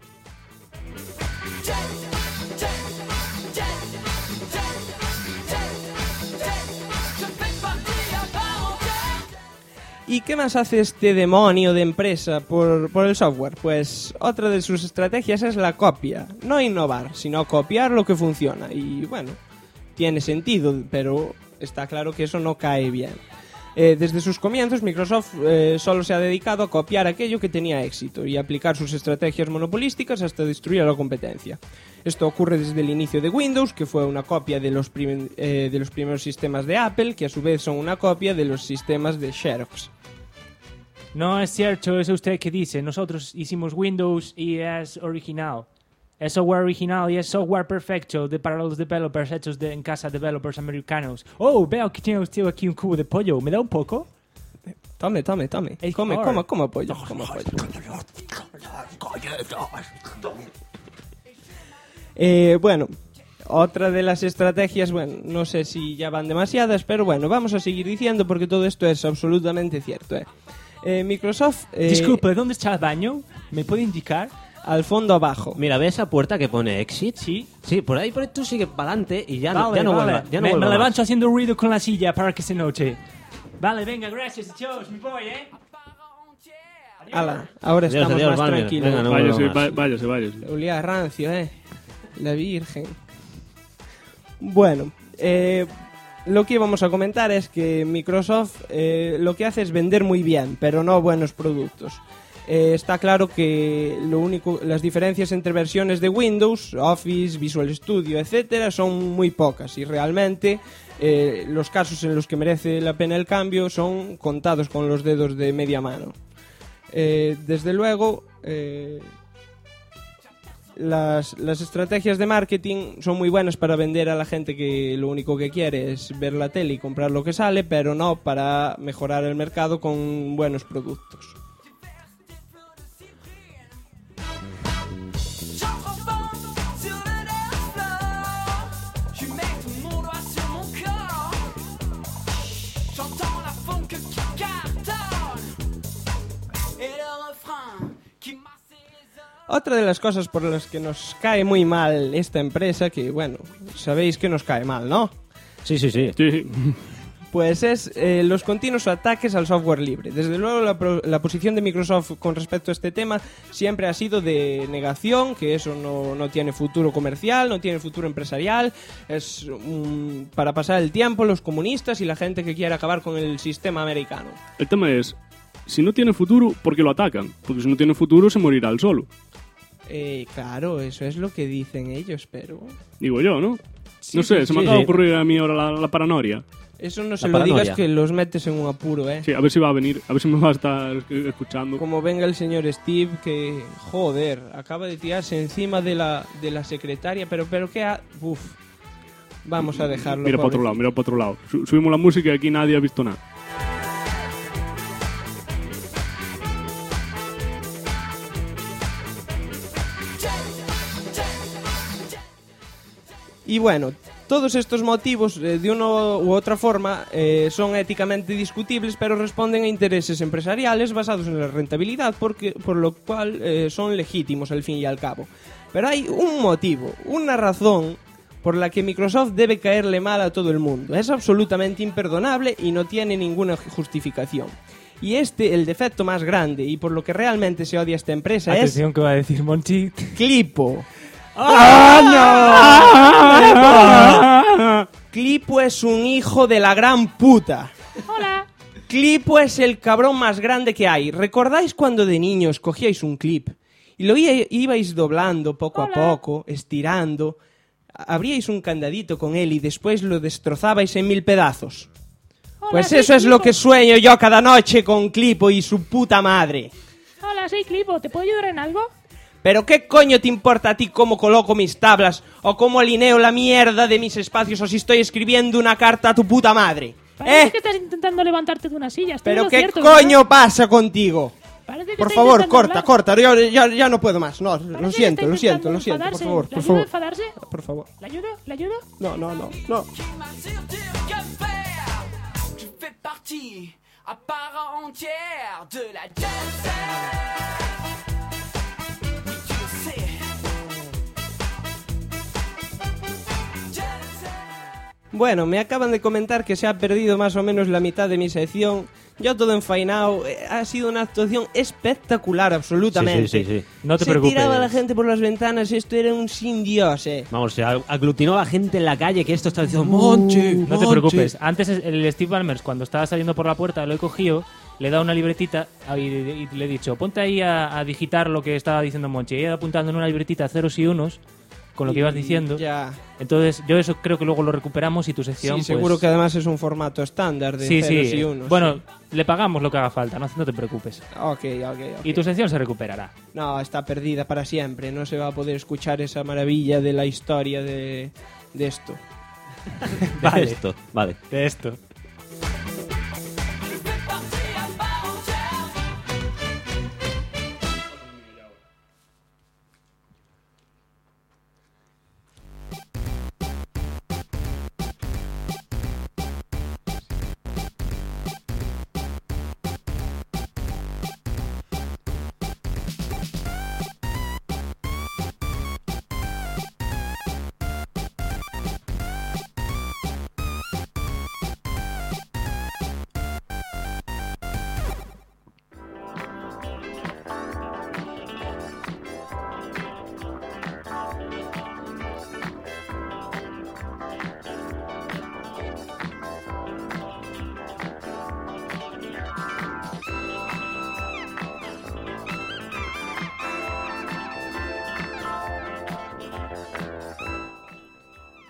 ¿Y qué más hace este demonio de empresa por el software? Pues otra de sus estrategias es la copia. No innovar, sino copiar lo que funciona. Y bueno, tiene sentido, pero está claro que eso no cae bien. Desde sus comienzos, Microsoft solo se ha dedicado a copiar aquello que tenía éxito y aplicar sus estrategias monopolísticas hasta destruir a la competencia. Esto ocurre desde el inicio de Windows, que fue una copia de los primeros sistemas de Apple, que a su vez son una copia de los sistemas de Xerox. No es cierto eso usted que dice. Nosotros hicimos Windows y es original. Es software original y es software perfecto para los developers hechos en casa, developers americanos. Oh, veo que tiene usted aquí un cubo de pollo. ¿Me da un poco? Tome. Hey, Come pollo. Bueno, otra de las estrategias, no sé si ya van demasiadas, pero bueno, vamos a seguir diciendo porque todo esto es absolutamente cierto. Microsoft... Disculpe, ¿dónde está el baño? ¿Me puede indicar? Al fondo abajo. Mira, ¿ves esa puerta que pone exit? Sí. Sí, por ahí tú sigue para adelante y ya Vale, no vale. vuelva. Ya no me vuelva más. levanto haciendo ruido con la silla para que se note. Vale, venga, gracias, chicos. Me voy, Ala, ahora estamos Adiós, más Balmer. tranquilos. Venga, no Váyase. Olía a rancio, la virgen. Bueno, lo que íbamos a comentar es que Microsoft lo que hace es vender muy bien, pero no buenos productos. está claro que las diferencias entre versiones de Windows, Office, Visual Studio, etcétera, son muy pocas y realmente los casos en los que merece la pena el cambio son contados con los dedos de media mano. Desde luego, las estrategias de marketing son muy buenas para vender a la gente que lo único que quiere es ver la tele y comprar lo que sale, pero no para mejorar el mercado con buenos productos. Otra de las cosas por las que nos cae muy mal esta empresa, que bueno, sabéis que nos cae mal, ¿no? Sí, sí, sí. Sí, Pues es los continuos ataques al software libre. Desde luego la posición de Microsoft con respecto a este tema siempre ha sido de negación, que eso no tiene futuro comercial, no tiene futuro empresarial, es para pasar el tiempo los comunistas y la gente que quiere acabar con el sistema americano. el tema es, si no tiene futuro, ¿por qué lo atacan? Porque si no tiene futuro, se morirá él solo. Claro, eso es lo que dicen ellos, pero Digo yo, ¿no? No sé, se me acaba de ocurrir a mí ahora la paranoia. eso no se La lo paranoia. digas que los metes en un apuro, Sí, a ver si va a venir, a ver si me va a estar escuchando. Como venga el señor Steve que, joder, acaba de tirarse encima de la secretaria, pero qué Uf, vamos a dejarlo. Mira para otro lado, mira para otro lado. Subimos la música y aquí nadie ha visto nada. Y bueno, todos estos motivos, de una u otra forma, son éticamente discutibles, pero responden a intereses empresariales basados en la rentabilidad, por lo cual son legítimos al fin y al cabo. Pero hay un motivo, una razón por la que Microsoft debe caerle mal a todo el mundo. Es absolutamente imperdonable y no tiene ninguna justificación. Y el defecto más grande y por lo que realmente se odia esta empresa Atención que va a decir Monchi. es Clipo. Clipo es un hijo de la gran puta. Hola. Clipo es el cabrón más grande que hay. ¿Recordáis cuando de niños cogíais un clip y lo ibais doblando poco a poco, estirando, abríais un candadito con él y después lo destrozabais en 1000 pedazos? Pues eso es lo que sueño yo cada noche con Clipo y su puta madre. Hola, soy Clipo. ¿Te puedo ayudar en algo? ¿Pero qué coño te importa a ti cómo coloco mis tablas o cómo alineo la mierda de mis espacios o si estoy escribiendo una carta a tu puta madre? Parece que estás intentando levantarte de una silla. Estoy en ¿Pero lo qué cierto, coño ¿verdad? pasa contigo? Parece que Por está favor, intentando corta, hablar. corta. Ya no puedo más. No, Parece lo que siento, está por intentando favor, enfadarse. por ¿Le ayudo a favor. enfadarse? Por favor. ¿Le ayudo? ¿Le ayudo? No. Je fais partie à part entière de la jet set. Oui, tu le sais. Jet set. Bueno, me acaban de comentar que se ha perdido más o menos la mitad de mi sección. Yo todo enfainado. Ha sido una actuación espectacular, absolutamente. Sí. No te se preocupes. tiraba la gente por las ventanas. Esto era un sin Dios, Vamos, se aglutinó a la gente en la calle que esto está diciendo Monchi. No te preocupes. Antes el Steve Ballmer, cuando estaba saliendo por la puerta, lo he cogido, le he dado una libretita y le he dicho, ponte ahí a digitar lo que estaba diciendo Monchi. Y he ido apuntando en una libretita ceros y unos con lo que ibas diciendo. Ya. Entonces, yo eso creo que luego lo recuperamos y tu sección. Sí, seguro pues, que además es un formato estándar de Sí, ceros sí. y unos. Bueno, le pagamos lo que haga falta, no te preocupes. Ok. Y tu sección se recuperará. No, está perdida para siempre. No se va a poder escuchar esa maravilla de la historia de esto. Vale. Esto, vale. De esto. Je fais partie à part entière.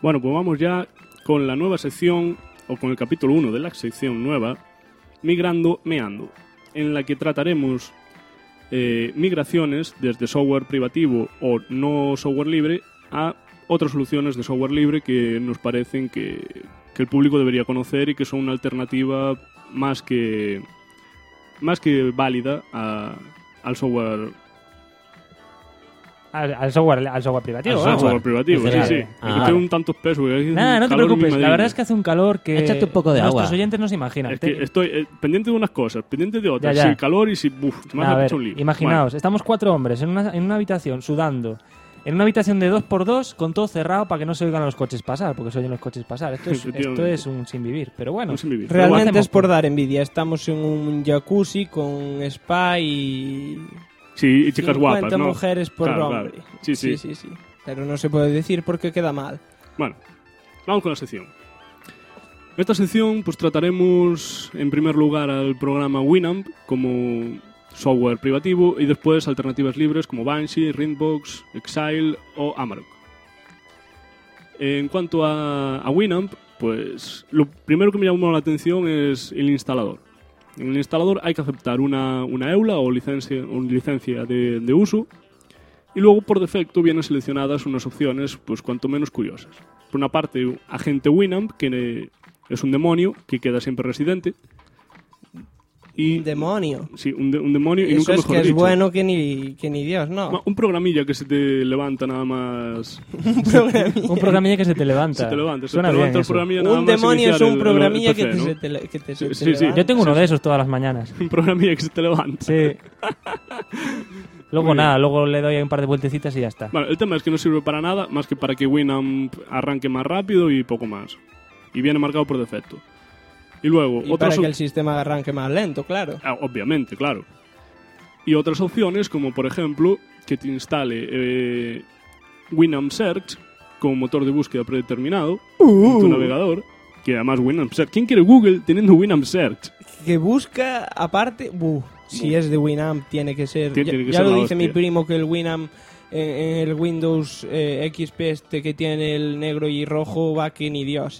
Bueno, pues vamos ya con la nueva sección, o con el capítulo 1 de la sección nueva, Migrando Meando, en la que trataremos migraciones desde software privativo o no software libre a otras soluciones de software libre que nos parecen que el público debería conocer y que son una alternativa más que válida al software. Al software privativo. Al vamos. Software privativo, En sí, sí. general. Es Ah, que tengo un tanto peso. Que hay Nada, un no te calor en mi preocupes. La Madrid. verdad es que hace un calor que Échate un poco de nuestros agua. oyentes no se imaginan. Es que estoy pendiente de unas cosas, pendiente de otras. Ya, ya. Si el calor y si... se me A hace ver, hecho un lío. imaginaos, estamos 4 hombres en una habitación sudando. En una habitación de 2x2 con todo cerrado para que no se oigan los coches pasar, porque se oyen los coches pasar. Esto Efectivamente. es un sin vivir. Pero bueno, No sé vivir. Pero lo Realmente hacemos es por dar envidia. Estamos en un jacuzzi con spa y Sí, y chicas 50 guapas, ¿no? mujeres por Claro, hombre. claro. Sí. Sí. Pero no se puede decir porque queda mal. Bueno, vamos con la sección. En esta sección pues trataremos en primer lugar al programa Winamp como software privativo y después alternativas libres como Banshee, Rindbox, Exile o Amarok. En cuanto a Winamp, pues lo primero que me llamó la atención es el instalador. En el instalador hay que aceptar una EULA o licencia de uso. Y luego, por defecto, vienen seleccionadas unas opciones, pues cuanto menos curiosas. Por una parte, agente Winamp, que es un demonio que queda siempre residente. Y, Un demonio. Sí, un demonio y Eso nunca es mejor que es dicho. bueno que ni Dios, ¿no? Un programilla que se te levanta nada más. un programilla que se te levanta. Se te levanta, Suena se te bien levanta el eso. programilla nada Un más demonio es iniciar un el programilla PC, que ¿no? te Sí, sí. levanta. Yo tengo uno de esos todas las mañanas. Un programilla que se te levanta. Sí. Luego Muy bien. nada, luego le doy un par de vueltecitas y ya está. Bueno, el tema es que no sirve para nada más que para que Winamp arranque más rápido y poco más. Y viene marcado por defecto. Y luego, Y otras para que el sistema arranque más lento, claro. obviamente, claro. Y otras opciones, como por ejemplo, que te instale Winamp Search como motor de búsqueda predeterminado en tu navegador. Que además Winamp Search. ¿Quién quiere Google teniendo Winamp Search? Que busca, aparte... si es de Winamp, tiene que ser... Tiene que ya ser lo la dice mi hostia. primo que el Winamp en el Windows XP este que tiene el negro y rojo va que ni Dios,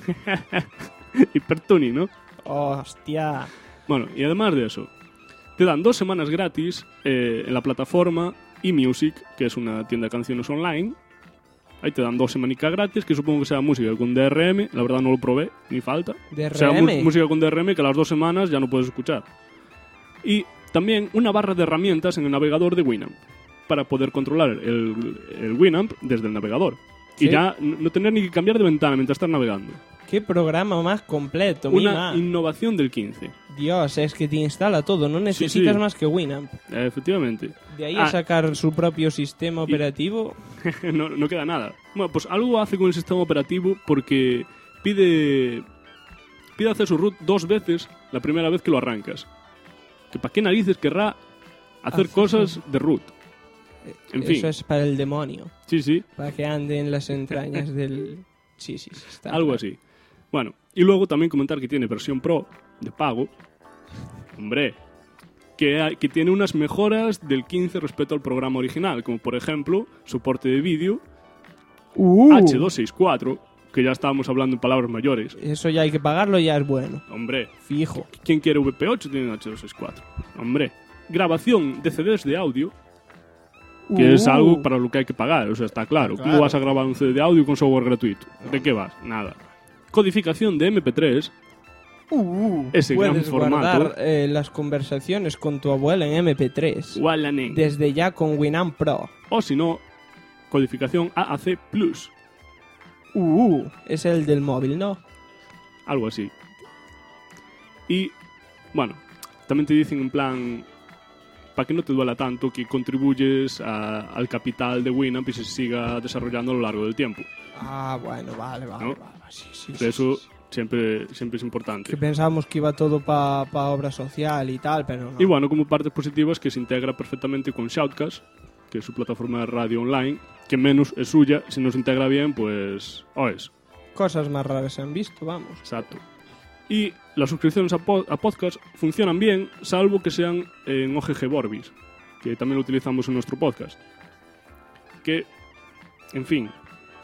Hipertuni, ¿no? Hostia. Bueno, y además de eso, te dan 2 semanas gratis en la plataforma eMusic, que es una tienda de canciones online. Ahí te dan 2 semanicas gratis, que supongo que sea música con DRM. La verdad no lo probé, ni falta. DRM. Sea música con DRM que a las 2 semanas ya no puedes escuchar. Y también una barra de herramientas en el navegador de Winamp para poder controlar el Winamp desde el navegador. Sí. Y ya no tener ni que cambiar de ventana mientras estás navegando. Qué programa más completo, Una mima. innovación del 15. Dios, es que te instala todo, no necesitas sí. más que Winamp. Efectivamente. De ahí a sacar su propio sistema operativo. no queda nada. Bueno, pues algo hace con el sistema operativo porque pide hacer su root 2 veces la primera vez que lo arrancas. Que para qué narices querrá hacer cosas de root. En fin. Eso es para el demonio. Sí. Para que ande en las entrañas del... Sí, está. Algo así. Bueno, y luego también comentar que tiene versión Pro de pago. Hombre, que tiene unas mejoras del 15 respecto al programa original, como por ejemplo, soporte de vídeo H264, que ya estábamos hablando en palabras mayores. Eso ya hay que pagarlo, ya es bueno. Hombre, Fijo. ¿quién quiere VP8 tiene H264? Hombre, grabación de CDs de audio, que es algo para lo que hay que pagar, o sea, está claro. ¿Cómo Claro. vas a grabar un CD de audio con software gratuito? ¿De qué vas? Nada. Codificación de MP3, ese gran Puedes formato. guardar las conversaciones con tu abuela en MP3. Wallanen. Desde ya con Winamp Pro. O si no, codificación AAC Plus, Es el del móvil, ¿no? algo así. Y, bueno, también te dicen en plan, para que no te duela tanto, que contribuyes al capital de Winamp y se siga desarrollando a lo largo del tiempo. Ah, bueno, vale. ¿No? Sí, De eso siempre es importante. Que pensábamos que iba todo para obra social y tal, pero no. Y bueno, como partes positivas, que se integra perfectamente con Shoutcast, que es su plataforma de radio online, que menos es suya. Si no se integra bien, pues... es. Cosas más raras se han visto, vamos. Exacto. Y las suscripciones a podcast funcionan bien, salvo que sean en OGG Vorbis, que también lo utilizamos en nuestro podcast. Que, en fin,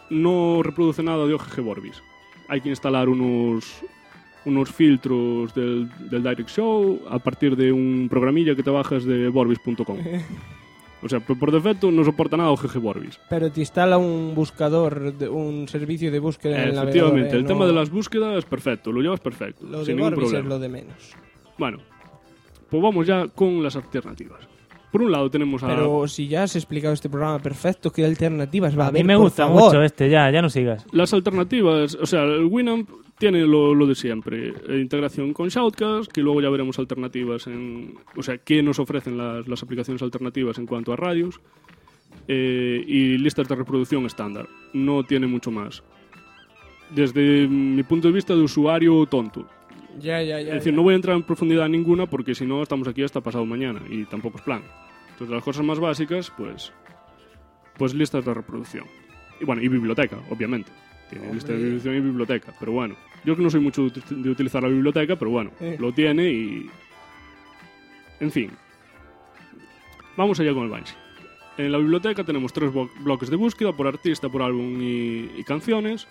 no reproduce nada de OGG Vorbis. Hay que instalar unos filtros del Direct Show a partir de un programilla que te bajas de Vorbis.com. O sea, por defecto no soporta nada OGG Vorbis. Pero te instala un buscador, un servicio de búsqueda en el navegador. Efectivamente, el ¿no? tema de las búsquedas es perfecto, lo llevas perfecto, Lo de sin ningún Vorbis problema. es lo de menos. Bueno, pues vamos ya con las alternativas. Por un lado tenemos a... Pero si ya has explicado este programa perfecto, ¿qué alternativas va a A haber? mí me por gusta favor? mucho ya no sigas. Las alternativas, o sea, el Winamp tiene lo de siempre. Integración con Shoutcast, que luego ya veremos alternativas o sea, qué nos ofrecen las aplicaciones alternativas en cuanto a radios. Y listas de reproducción estándar. No tiene mucho más. Desde mi punto de vista de usuario tonto. Ya. Es decir, no voy a entrar en profundidad en ninguna porque si no estamos aquí hasta pasado mañana y tampoco es plan. Entonces las cosas más básicas, pues listas de reproducción. Y bueno, y biblioteca, obviamente. Tiene lista de reproducción y biblioteca, pero bueno. Yo que no soy mucho de utilizar la biblioteca, pero bueno, lo tiene y... En fin. Vamos allá con el Banshee. En la biblioteca tenemos 3 bloques de búsqueda por artista, por álbum y canciones.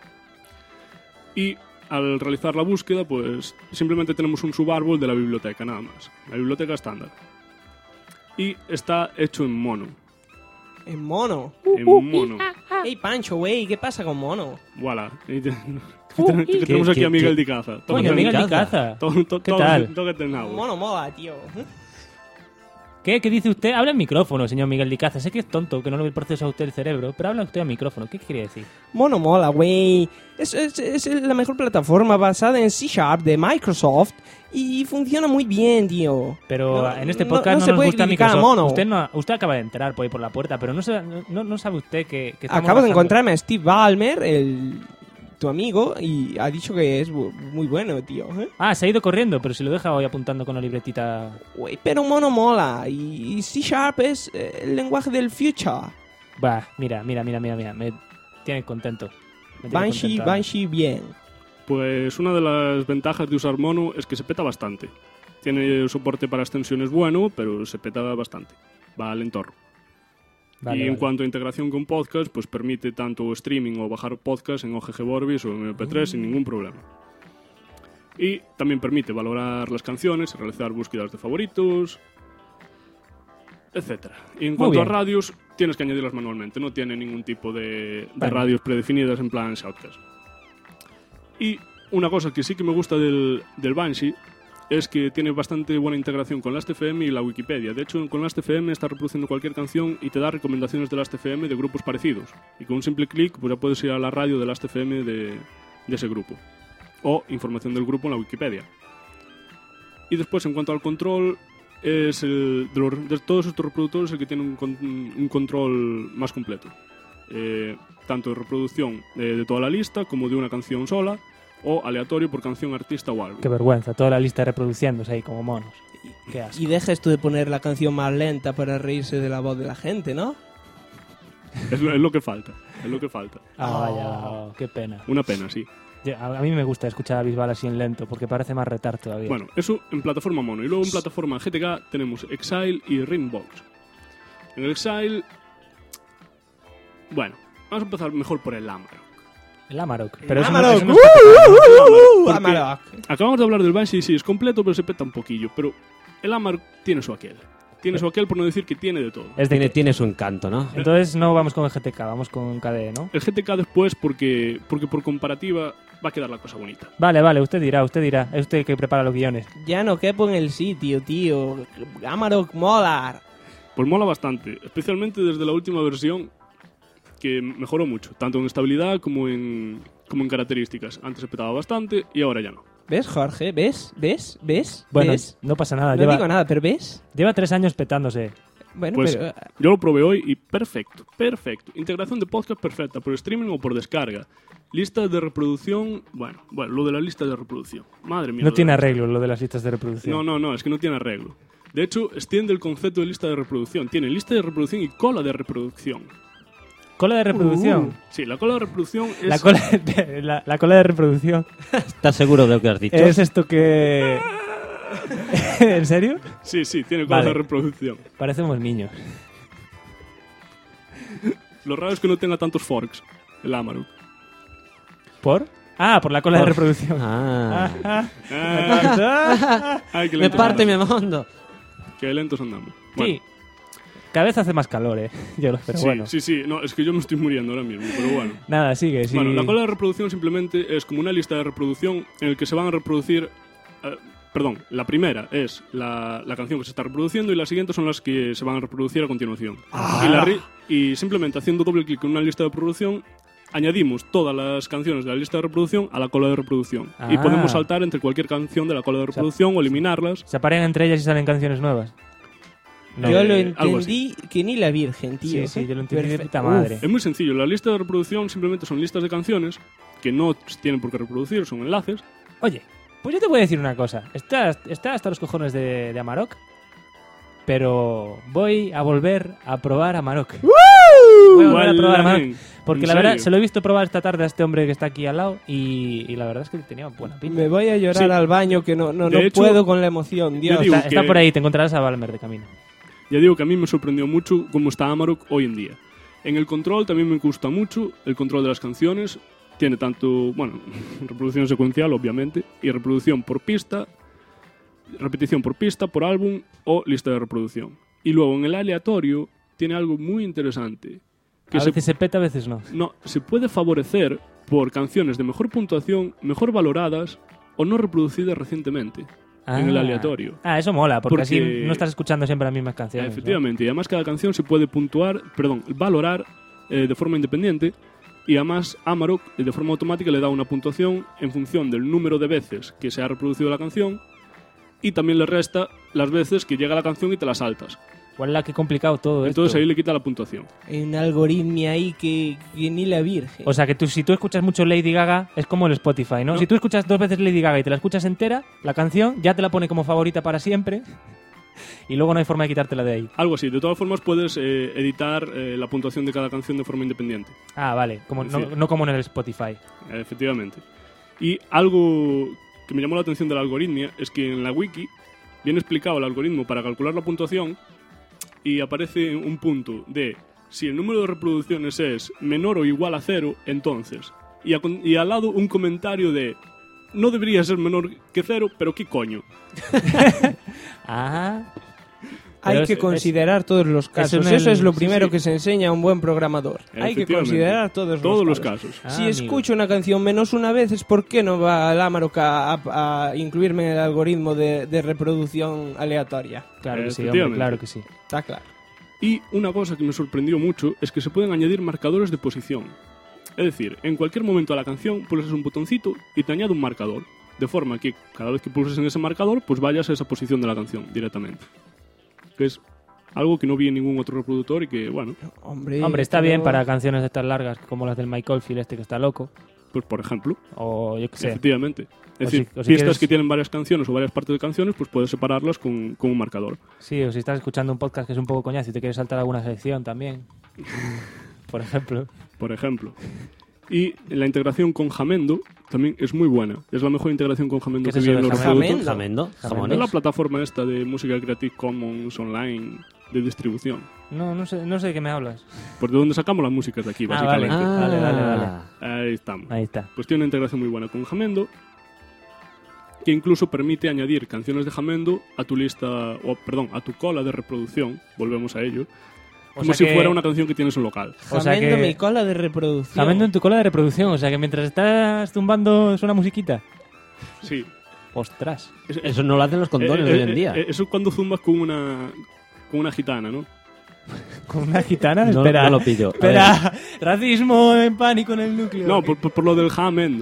Y al realizar la búsqueda, pues simplemente tenemos un subárbol de la biblioteca, nada más. La biblioteca estándar. Y está hecho en mono. En mono. En mono. Hey, Pancho, güey, ¿qué pasa con mono? Voilà. Que tenemos aquí a Miguel Dicaza. Coño, Miguel Dicaza. ¿Qué tal? Tócate el nabo. Mono mola, tío. ¿Qué dice usted? Habla en micrófono, señor Miguel Dicaza. Sé que es tonto, que no le procesa a usted el cerebro, pero habla usted al micrófono. ¿Qué quiere decir? Mono mola, güey. Es la mejor plataforma basada en C# de Microsoft y funciona muy bien, tío. Pero No, en este no- podcast no no, se nos puede gusta criticar a Microsoft. Mono. Usted acaba de entrar por ahí por la puerta, pero no sabe usted que estamos Acabo de bajando. encontrarme a Steve Ballmer, tu amigo, y ha dicho que es muy bueno, tío. ¿eh? Ah, se ha ido corriendo, pero si lo deja hoy apuntando con la libretita. Güey, pero mono mola. Y C# es el lenguaje del future. Va, mira. Me tiene contento. Me tiene contento. Banshee bien. Pues una de las ventajas de usar mono es que se peta bastante. Tiene soporte para extensiones bueno, pero se peta bastante. Va al entorno. Vale, y en vale. cuanto a integración con podcast, pues permite tanto streaming o bajar podcast en OGG Vorbis o en MP3 sin ningún problema. Y también permite valorar las canciones, realizar búsquedas de favoritos, etc. Y en cuanto a bien. radios, tienes que añadirlas manualmente. No tiene ningún tipo de Vale. radios predefinidas en plan Shoutcast. Y una cosa que sí que me gusta del Banshee es que tiene bastante buena integración con Last.fm y la Wikipedia. De hecho, con Last.fm está reproduciendo cualquier canción y te da recomendaciones de Last.fm de grupos parecidos. Y con un simple clic pues ya puedes ir a la radio de Last.fm de ese grupo. O información del grupo en la Wikipedia. Y después, en cuanto al control, es de todos estos reproductores el que tiene un control más completo. Tanto de reproducción de toda la lista como de una canción sola, o aleatorio por canción, artista o álbum. Qué vergüenza, toda la lista reproduciéndose ahí como monos. Qué asco. Y deja esto de poner la canción más lenta para reírse de la voz de la gente, ¿no? Es lo que falta. Es lo que falta. Vaya, qué pena. Una pena, sí. A mí me gusta escuchar a Bisbal así en lento, porque parece más retar todavía. Bueno, eso en plataforma mono. Y luego en plataforma GTK tenemos Exile y Ringbox. En el Exile... Bueno, vamos a empezar mejor por el Amarok. El Amarok. Pero eso Amarok. no es Porque Amarok. acabamos de hablar del Banshee, sí, es completo, pero se peta un poquillo. Pero el Amarok tiene su aquel. Tiene su aquel, por no decir que tiene de todo. Tiene su encanto, ¿no? Entonces no vamos con el GTK, vamos con KDE, ¿no? El GTK después, porque por comparativa va a quedar la cosa bonita. Vale, usted dirá. Es usted el que prepara los guiones. Ya no quepo en el sitio, tío. Amarok mola. Pues mola bastante, especialmente desde la última versión, que mejoró mucho, tanto en estabilidad como en características. Antes se petaba bastante y ahora ya no. ¿Ves, Jorge? ¿Ves? Bueno, ¿Ves? no pasa nada. No digo nada, pero ¿ves? Lleva 3 años petándose. Bueno, Pues pero... yo lo probé hoy y perfecto. Integración de podcast perfecta, por streaming o por descarga. Listas de reproducción, bueno, lo de la lista de reproducción. Madre mía. No tiene arreglo lo de las listas de reproducción. No, es que no tiene arreglo. De hecho, extiende el concepto de lista de reproducción. Tiene lista de reproducción y cola de reproducción. Cola de reproducción. Sí, la cola de reproducción es... La cola de reproducción. ¿Estás seguro de lo que has dicho? Es esto que... ¿En serio? Sí, tiene cola Vale. de reproducción. Parecemos niños. Lo raro es que no tenga tantos forks. el Amarok. ¿Por? Ah, por la cola de reproducción. Ah. Ay, qué Me lentos parte mi andamos. mundo. Qué lentos andamos. Bueno, Sí. Cada vez hace más calor, pero sí, bueno. sí. No, es que yo me estoy muriendo ahora mismo, pero bueno. Nada, sigue. Sí. Bueno, la cola de reproducción simplemente es como una lista de reproducción en el que se van a reproducir... perdón, la primera es la canción que se está reproduciendo y las siguientes son las que se van a reproducir a continuación. Y simplemente haciendo doble clic en una lista de reproducción añadimos todas las canciones de la lista de reproducción a la cola de reproducción. Y Ah. podemos saltar entre cualquier canción de la cola de reproducción o eliminarlas. Se aparean entre ellas y salen canciones nuevas. No. Yo lo algo así. entendí que ni la Virgen, tío. Sí, yo lo entendí de Perfecto. puta madre. Es muy sencillo, la lista de reproducción simplemente son listas de canciones que no tienen por qué reproducir, son enlaces. Oye, pues yo te voy a decir una cosa. Está hasta los cojones de Amarok, pero voy a volver a probar Amarok. Voy a volver a probar Amarok. Gualamen. Porque ¿En la verdad, serio? se lo he visto probar esta tarde a este hombre que está aquí al lado y la verdad es que tenía buena pinta. Me voy a llorar Sí. al baño que no De hecho, puedo con la emoción, Dios. digo Está que- por ahí, te encontrarás a Balmer de camino. Ya digo que a mí me sorprendió mucho cómo está Amarok hoy en día. En el control también me gusta mucho el control de las canciones. Tiene tanto, bueno, reproducción secuencial, obviamente, y reproducción por pista, repetición por pista, por álbum o lista de reproducción. Y luego en el aleatorio tiene algo muy interesante. Que A veces se peta, a veces no. no, se puede favorecer por canciones de mejor puntuación, mejor valoradas o no reproducidas recientemente en el aleatorio. Ah, eso mola, porque así Porque- no estás escuchando siempre las mismas canciones. ¿no? Efectivamente, y además cada canción se puede valorar de forma independiente, y además Amarok de forma automática le da una puntuación en función del número de veces que se ha reproducido la canción, y también le resta las veces que llega la canción y te la saltas. Guala, qué complicado todo esto. Entonces ahí le quita la puntuación. Hay un algoritmo ahí que ni la Virgen. O sea, que si tú escuchas mucho Lady Gaga, es como el Spotify, ¿no? No. Si tú escuchas 2 veces Lady Gaga y te la escuchas entera, la canción ya te la pone como favorita para siempre y luego no hay forma de quitártela de ahí. Algo así. De todas formas puedes editar la puntuación de cada canción de forma independiente. Ah, vale, como, Sí. no como en el Spotify. Efectivamente. Y algo que me llamó la atención de la algoritmia es que en la wiki viene explicado el algoritmo para calcular la puntuación y aparece un punto de si el número de reproducciones es menor o igual a 0, entonces. Y al lado un comentario de no debería ser menor que 0, pero qué coño. Ah, Hay pero que es- considerar todos los casos. en el- Eso es lo sí, primero sí. que se enseña a un buen programador. Hay que Efectivamente. considerar todos los casos. Ah, Si amigo. escucho una canción menos una vez, es ¿por qué no va el Amarok a incluirme en el algoritmo de reproducción aleatoria? Claro que sí, hombre, Efectivamente. claro que sí. Está claro. Y una cosa que me sorprendió mucho es que se pueden añadir marcadores de posición. Es decir, en cualquier momento a la canción pulsas un botoncito y te añade un marcador. De forma que cada vez que pulses en ese marcador, pues vayas a esa posición de la canción directamente. Que es algo que no vi en ningún otro reproductor y que, bueno, Hombre, Hombre, está pero- bien para canciones de tan largas como las del Mike Oldfield este que está loco. pues por ejemplo, O yo qué sé. efectivamente. Es O decir, si- o si pistas quieres- que tienen varias canciones o varias partes de canciones, pues puedes separarlas con un marcador. Sí, o si estás escuchando un podcast que es un poco coñazo y te quieres saltar alguna sección también. Por ejemplo. Por ejemplo. Y la integración con Jamendo también es muy buena. Es la mejor integración con Jamendo ¿Qué es que eso vi en de los Jamendo? reproductores. Jamendo. Es la Jamones. plataforma esta de música Creative Commons online de distribución. No sé de qué me hablas. Por de donde sacamos las músicas de aquí, Ah, vale. básicamente. Vale. Ahí estamos. Ahí está. Pues tiene una integración muy buena con Jamendo, que incluso permite añadir canciones de Jamendo a tu lista, a tu cola de reproducción. Volvemos a ello. O Como sea si que- fuera una canción que tienes en local. O sea Jamendo que- mi cola de reproducción. Jamendo en tu cola de reproducción, o sea que mientras estás zumbando suena musiquita. Sí. Ostras. Eso no lo hacen los condones de hoy en día. Eso es cuando zumbas con una gitana, ¿no? ¿Con una gitana? No, Espera. no lo pillo. A Espera. Racismo en pánico en el núcleo. No, por lo del Jamendo.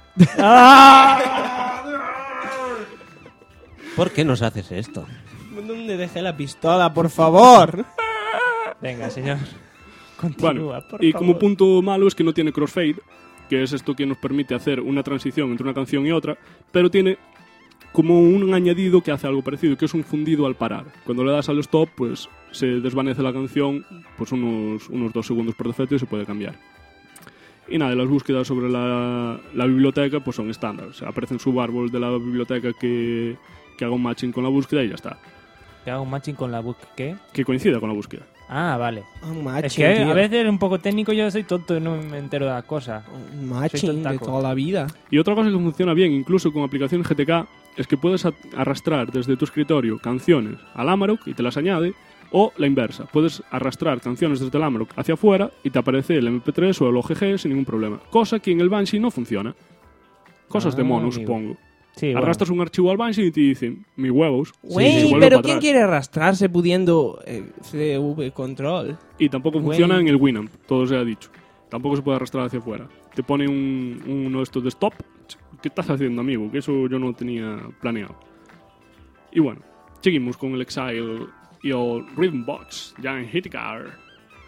¿Por qué nos haces esto? ¿Dónde dejé la pistola, por favor? Venga, señor. Continúa, Bueno, por y favor. como punto malo es que no tiene crossfade, que es esto que nos permite hacer una transición entre una canción y otra, pero tiene como un añadido que hace algo parecido, que es un fundido al parar. Cuando le das al stop, pues se desvanece la canción pues unos 2 segundos por defecto y se puede cambiar. Y nada, las búsquedas sobre la biblioteca pues son estándar. O sea, aparecen subárboles de la biblioteca que haga un matching con la búsqueda y ya está. Que haga un matching con la búsqueda. ¿Qué? Que coincida con la búsqueda. Ah, vale. Un matching, Es que tío. a veces un poco técnico yo soy tonto y no me entero de la cosa. Un matching de tontaco. toda la vida. Y otra cosa que funciona bien, incluso con aplicaciones GTK, es que puedes arrastrar desde tu escritorio canciones al Amarok y te las añade, o la inversa. Puedes arrastrar canciones desde el Amarok hacia afuera y te aparece el MP3 o el OGG sin ningún problema. Cosa que en el Banshee no funciona. Cosas de mono, amigo. supongo. Sí, bueno. Arrastras un archivo al Banshee y te dicen, mis huevos. Güey, se vuelve pero para ¿quién atrás. quiere arrastrarse pudiendo CV control? Y tampoco funciona Güey. en el Winamp, todo se ha dicho. Tampoco se puede arrastrar hacia afuera. Te pone uno de estos de stop. ¿Qué estás haciendo, amigo? Que eso yo no tenía planeado. Y bueno, seguimos con el Exile y el Rhythm Box, ya en Hitcar.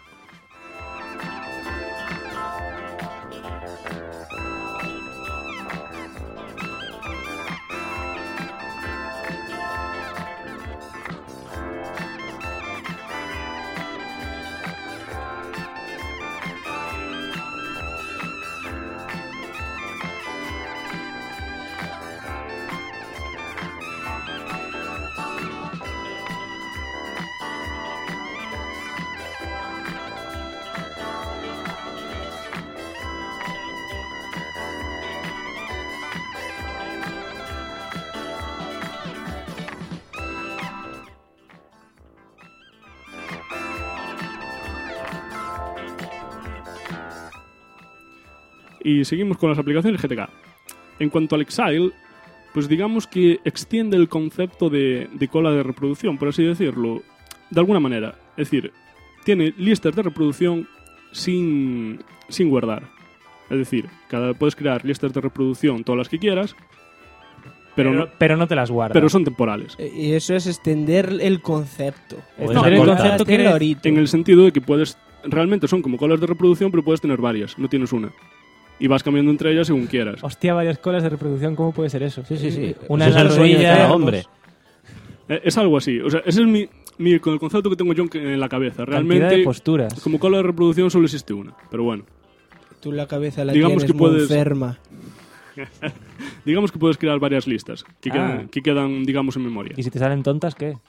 Y seguimos con las aplicaciones GTK. En cuanto al Exile, pues digamos que extiende el concepto de cola de reproducción, por así decirlo, de alguna manera. Es decir, tiene listas de reproducción sin guardar. Es decir, puedes crear listas de reproducción todas las que quieras, pero no te las guardas. pero son temporales. Y eso es extender el concepto. Extender el concepto Tiene quiere- lorito. En el sentido de que realmente son como colas de reproducción, pero puedes tener varias, no tienes una. Y vas cambiando entre ellas según quieras. Hostia, varias colas de reproducción, ¿cómo puede ser eso? Sí, sí, sí. Una Ese en es la el sueño de rodilla, cada hombre. Es algo así. O sea, ese es con el concepto que tengo yo en la cabeza. Cantidad de Realmente, posturas. como cola de reproducción solo existe una. Pero bueno. Tú la cabeza la Digamos tienes que muy puedes- enferma. Digamos que puedes crear varias listas que, Ah. que quedan, digamos, en memoria. ¿Y si te salen tontas, qué?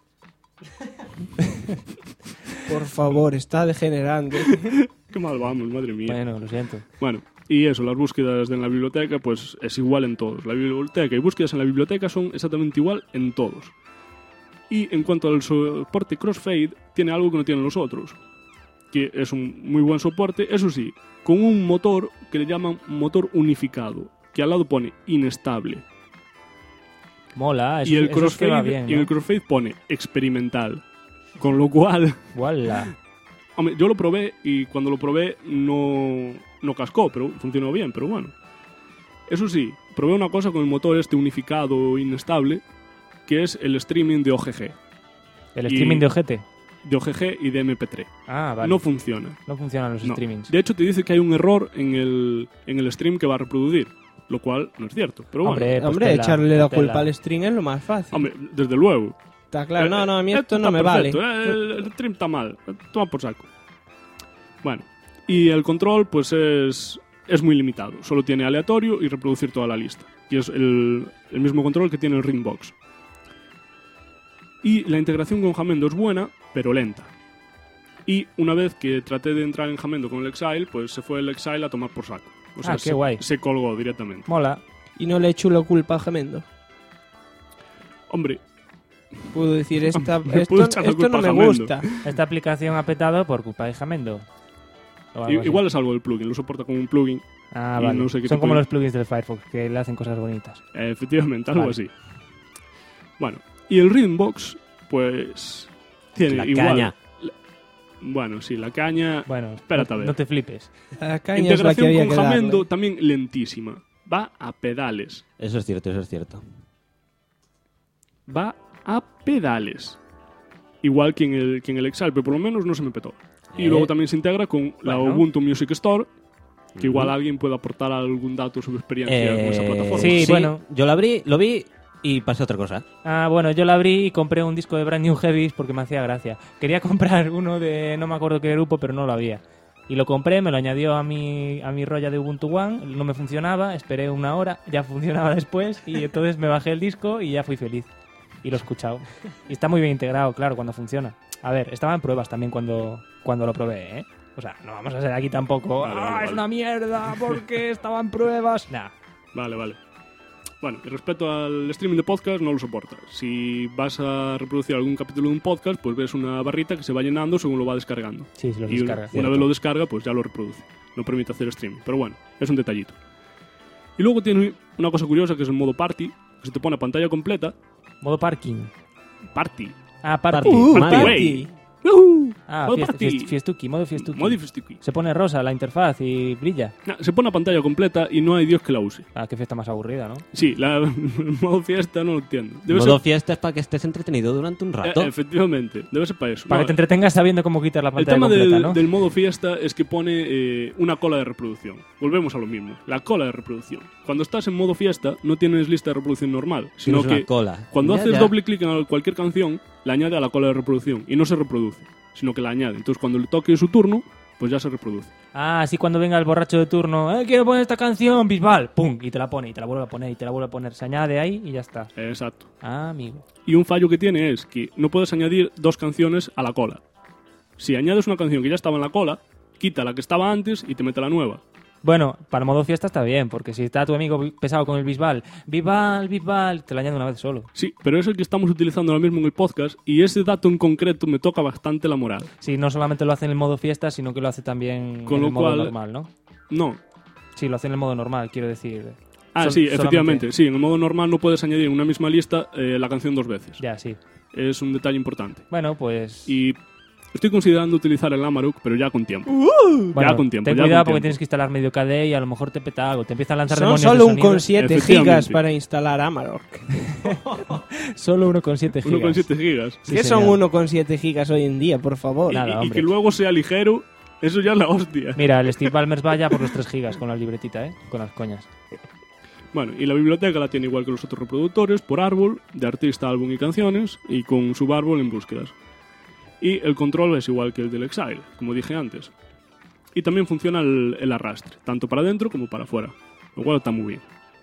Por favor, está degenerando. Qué mal vamos, madre mía. Bueno, lo siento. Bueno, y eso, las búsquedas en la biblioteca, pues es igual en todos. La biblioteca y búsquedas en la biblioteca son exactamente igual en todos. Y en cuanto al soporte crossfade, tiene algo que no tienen los otros, que es un muy buen soporte, eso sí, con un motor que le llaman motor unificado, que al lado pone inestable. Mola, eso, Y el eso es que va crossfade, bien, y el ¿no? crossfade pone experimental. Con lo cual, Guala. hombre, yo lo probé y cuando lo probé no cascó, pero funcionó bien, pero bueno. Eso sí, probé una cosa con el motor este unificado inestable, que es el streaming de OGG. El Y- streaming de ojete. De OGG y de MP3. Ah, vale. No funciona. No funcionan los No. streamings. De hecho, te dice que hay un error en el stream que va a reproducir, lo cual no es cierto. Pero bueno, Hombre, pues Hombre, tela, echarle la tela. culpa al string es lo más fácil. hombre, desde luego. Está claro. No, no, a mí esto no está me vale. perfecto, el stream está mal. Toma por saco. Bueno, y el control, pues es muy limitado. Solo tiene aleatorio y reproducir toda la lista. Y es el mismo control que tiene el Ringbox. Y la integración con Jamendo es buena, pero lenta. Y una vez que traté de entrar en Jamendo con el Exile, pues se fue el Exile a tomar por saco. O sea, Qué guay. se colgó directamente. Mola. Y no le echo la culpa a Gemendo. Hombre, Puedo decir, Me puedo echar la esto no culpa a me Jamendo. gusta. Esta aplicación ha petado por culpa de Jamendo. O algo así. igual es algo del plugin, lo soporta como un plugin. Ah, y vale. no sé qué Son tipo como de- los plugins del Firefox, que le hacen cosas bonitas. Efectivamente, algo Vale. así. Bueno, y el Rhythmbox, pues tiene La igual. caña. Bueno, sí, la caña. Bueno, Espérate a ver. no te flipes. La caña es la que Integración había con que darle. Jamendo también lentísima. Va a pedales. Eso es cierto, eso es cierto. Va a pedales. Igual que en el Exile, pero por lo menos no se me petó. Y luego también se integra con la Bueno. Ubuntu Music Store, que igual alguien puede aportar algún dato sobre experiencia con esa plataforma. sí, bueno. Yo lo vi y pasé otra cosa. Ah, bueno, yo la abrí y compré un disco de Brand New Heavies porque me hacía gracia. Quería comprar uno de no me acuerdo qué grupo, pero no lo había. Y lo compré, me lo añadió a mi rolla de Ubuntu One, no me funcionaba, esperé una hora, ya funcionaba después y entonces me bajé el disco y ya fui feliz. Y lo he escuchado. Y está muy bien integrado, claro, cuando funciona. A ver, estaba en pruebas también cuando lo probé, ¿eh? O sea, no vamos a ser aquí tampoco. Vale. Es una mierda porque estaba en pruebas. Nah. Vale. Bueno, y respecto al streaming de podcast, no lo soporta. Si vas a reproducir algún capítulo de un podcast, pues ves una barrita que se va llenando según lo va descargando. Sí, se los Y descarga. una vez lo descarga, pues ya lo reproduce. No permite hacer streaming. Pero bueno, es un detallito. Y luego tiene una cosa curiosa que es el modo party, que se te pone a pantalla completa. Modo parking. Party. Ah, party. Party. Party Madre. way. ¡Yuhu! Ah, Modo party. fiestuki, modo fiestuki. Modo fiestuki. Se pone rosa la interfaz y brilla. Nah, se pone a pantalla completa y no hay Dios que la use. Ah, qué fiesta más aburrida, ¿no? Sí, el modo fiesta no lo entiendo. Debe Modo ser... fiesta es para que estés entretenido durante un rato. efectivamente, debe ser para eso. Para No, que te entretengas sabiendo cómo quitar la el pantalla tema completa, ¿no? del modo fiesta es que pone una cola de reproducción. Volvemos a lo mismo, la cola de reproducción. Cuando estás en modo fiesta no tienes lista de reproducción normal, sino Tienes una que cola. cuando Ya, haces ya. doble clic en cualquier canción, le añade a la cola de reproducción y no se reproduce, sino que la añade. Entonces cuando le toque su turno, pues ya se reproduce. Ah, así cuando venga el borracho de turno, quiero poner esta canción, Bisbal, pum, y te la pone, y te la vuelve a poner, y te la vuelve a poner. Se añade ahí y ya está. Exacto. Ah, amigo. Y un fallo que tiene es que no puedes añadir dos canciones a la cola. Si añades una canción que ya estaba en la cola, quita la que estaba antes y te mete la nueva. Bueno, para el modo fiesta está bien, porque si está tu amigo pesado con el Bisbal, Bisbal, te lo añade una vez solo. Sí, pero es el que estamos utilizando ahora mismo en el podcast y ese dato en concreto me toca bastante la moral. Sí, no solamente lo hace en el modo fiesta, sino que lo hace también Con en lo el modo cual- normal, ¿no? No. Sí, lo hace en el modo normal, quiero decir. Ah, sí, solamente- efectivamente. Sí, en el modo normal no puedes añadir en una misma lista la canción dos veces. Ya, sí. Es un detalle importante. Bueno, pues... Y estoy considerando utilizar el Amarok, pero ya con tiempo. Bueno, ya con tiempo. ten ya cuidado con porque tiempo. tienes que instalar medio KDE y a lo mejor te peta algo. Te empieza a lanzar Son demonios solo de sonido. 1,7 Efectivamente. gigas para instalar Amarok. Solo 1,7 gigas. 1,7 gigas. Sí, ¿Qué señor. son 1,7 gigas hoy en día, por favor? Nada, Y hombre. que luego sea ligero, eso ya es la hostia. Mira, el Steve Ballmer vaya por los 3 gigas con la libretita, con las coñas. Bueno, y la biblioteca la tiene igual que los otros reproductores, por árbol, de artista, álbum y canciones, y con subárbol en búsquedas. Y el control es igual que el del Exile, como dije antes. Y también funciona el arrastre, tanto para adentro como para afuera, lo cual está muy bien.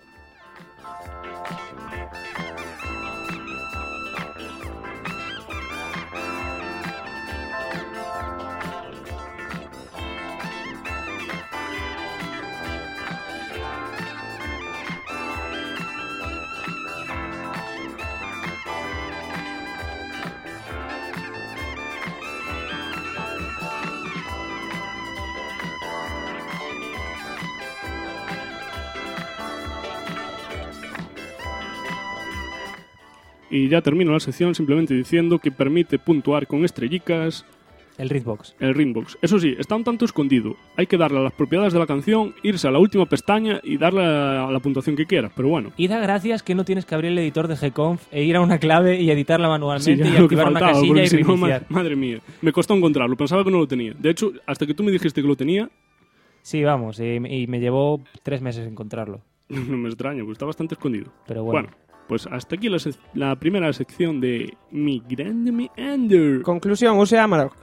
Y ya termino la sección simplemente diciendo que permite puntuar con estrellicas El Readbox. el Ringbox. Eso sí, está un tanto escondido. Hay que darle a las propiedades de la canción, irse a la última pestaña y darle a la puntuación que quieras. Pero bueno, Y da gracias que no tienes que abrir el editor de Gconf e ir a una clave y editarla manualmente ya y lo que activar una faltaba, casilla porque y si no, reiniciar. madre mía, me costó encontrarlo. Pensaba que no lo tenía. De hecho, hasta que tú me dijiste que lo tenía, Sí, vamos, y me llevó 3 meses encontrarlo. no me extraña, porque está bastante escondido. Pero bueno. Pues hasta aquí la primera sección de Mi Grande Meander. Conclusión, use Amarok.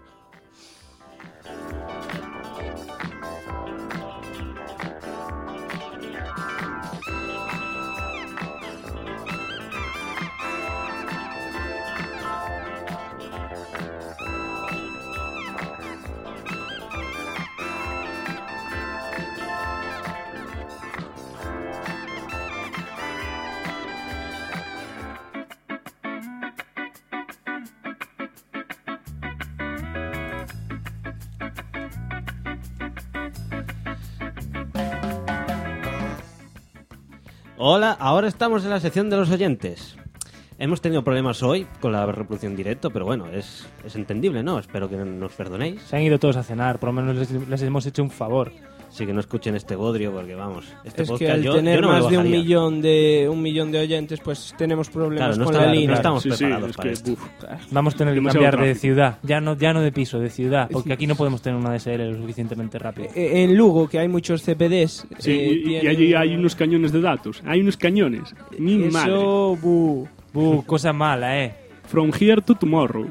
Hola, ahora estamos en la sección de los oyentes. Hemos tenido problemas hoy con la reproducción directo, pero bueno, es entendible, ¿no? Espero que nos perdonéis. Se han ido todos a cenar, por lo menos les hemos hecho un favor. Sí, que no escuchen este bodrio, porque vamos, este Es que podcast al yo tener no me lo más de bajaría. un millón de oyentes, pues tenemos problemas Claro, no con estamos, la no línea. estamos Sí, sí, preparados es para que, esto. uf. Vamos a tener que Demasiado cambiar de tráfico. ciudad, ya no de piso, de ciudad, porque aquí no podemos tener una DSL lo suficientemente rápido. En Lugo, que hay muchos CPDs. Sí, y allí hay unos cañones de datos. Hay unos cañones. Mi madre. Eso, bu. Cosa mala, From here to tomorrow.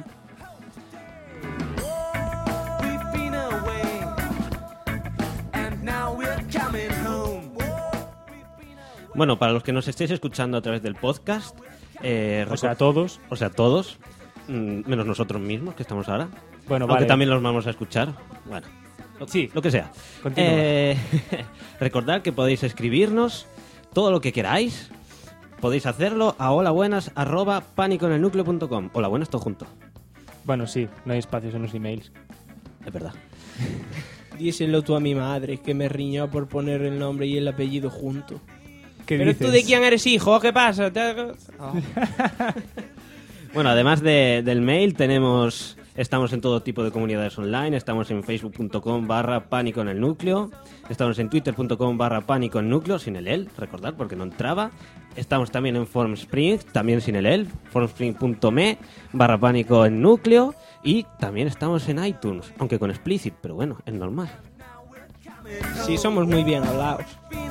We've been away, and now we're coming home. Bueno, para los que nos estéis escuchando a través del podcast, O sea, todos. o sea, todos, menos nosotros mismos que estamos ahora. Bueno, Aunque vale. también los vamos a escuchar. Bueno, Sí, lo que sea. continúa. Recordad que podéis escribirnos todo lo que queráis. Podéis hacerlo a holabuenas@paniconelnucleo.com. Hola, buenas, todo junto. Bueno, sí, no hay espacios en los emails. Es verdad. Díselo tú a mi madre, que me riñó por poner el nombre y el apellido junto. ¿Qué Pero dices? tú de quién eres hijo, ¿qué pasa? Bueno, además del mail, estamos en todo tipo de comunidades online. Estamos en facebook.com/pánico en el núcleo. Estamos en twitter.com/pánico en núcleo, sin el, recordad, porque no entraba. Estamos también en Formspring, también sin el, formspring.me/pánico en núcleo. Y también estamos en iTunes, aunque con explicit, pero bueno, es normal. Sí, somos muy bien hablados.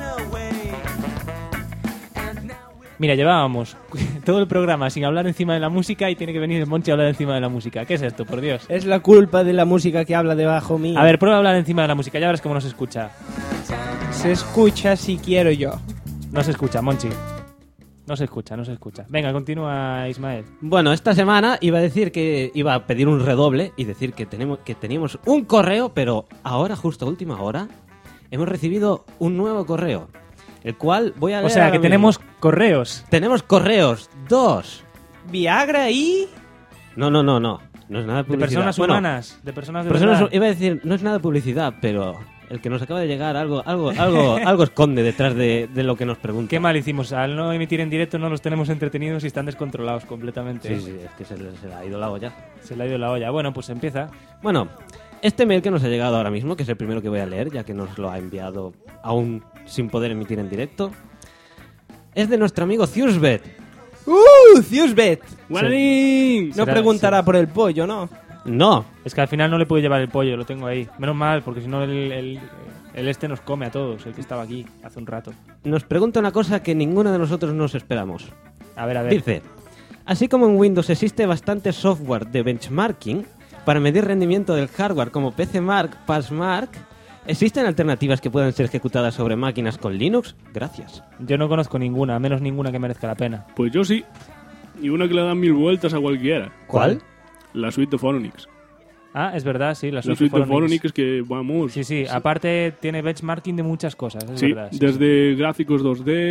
Mira, llevábamos todo el programa sin hablar encima de la música y tiene que venir el Monchi a hablar encima de la música. ¿Qué es esto, por Dios? Es la culpa de la música que habla debajo mío. A ver, prueba a hablar encima de la música, ya verás cómo no se escucha. Se escucha si quiero yo. No se escucha, Monchi. No se escucha, no se escucha. Venga, continúa, Ismael. Bueno, esta semana iba a pedir un redoble y decir que teníamos un correo, pero ahora, justo a última hora, hemos recibido un nuevo correo, el cual voy a leer. O sea, ahora que mismo. tenemos correos. Tenemos correos, 2. Viagra y... No. No es nada de De publicidad. personas Bueno, humanas, de personas de personas- verdad. iba a decir, no es nada de publicidad, pero el que nos acaba de llegar, algo esconde detrás de lo que nos pregunta. Qué mal hicimos. Al no emitir en directo no los tenemos entretenidos y están descontrolados completamente. Sí, es que se le ha ido la olla. Se le ha ido la olla. Bueno, pues empieza. Bueno, este mail que nos ha llegado ahora mismo, que es el primero que voy a leer, ya que nos lo ha enviado aún sin poder emitir en directo, es de nuestro amigo Thiusbet. Thiusbet. ¡Guarín! No Será- preguntará por el pollo, ¿no? No, Es que al final no le puedo llevar el pollo, lo tengo ahí. Menos mal, porque si no el este nos come a todos, el que estaba aquí hace un rato. nos pregunta una cosa que ninguno de nosotros nos esperamos. A ver, a ver. Dice, así como en Windows existe bastante software de benchmarking para medir rendimiento del hardware como PCMark, Passmark, ¿existen alternativas que puedan ser ejecutadas sobre máquinas con Linux? Gracias. Yo no conozco ninguna, menos ninguna que merezca la pena. Pues yo sí. Y una que le dan 1000 vueltas a cualquiera. ¿Cuál? La suite de Phoronix. Ah, es verdad, sí, la La suite suite de Phoronix. Phoronix que, vamos... Sí, sí, aparte tiene benchmarking de muchas cosas, es Sí, verdad. Sí, desde gráficos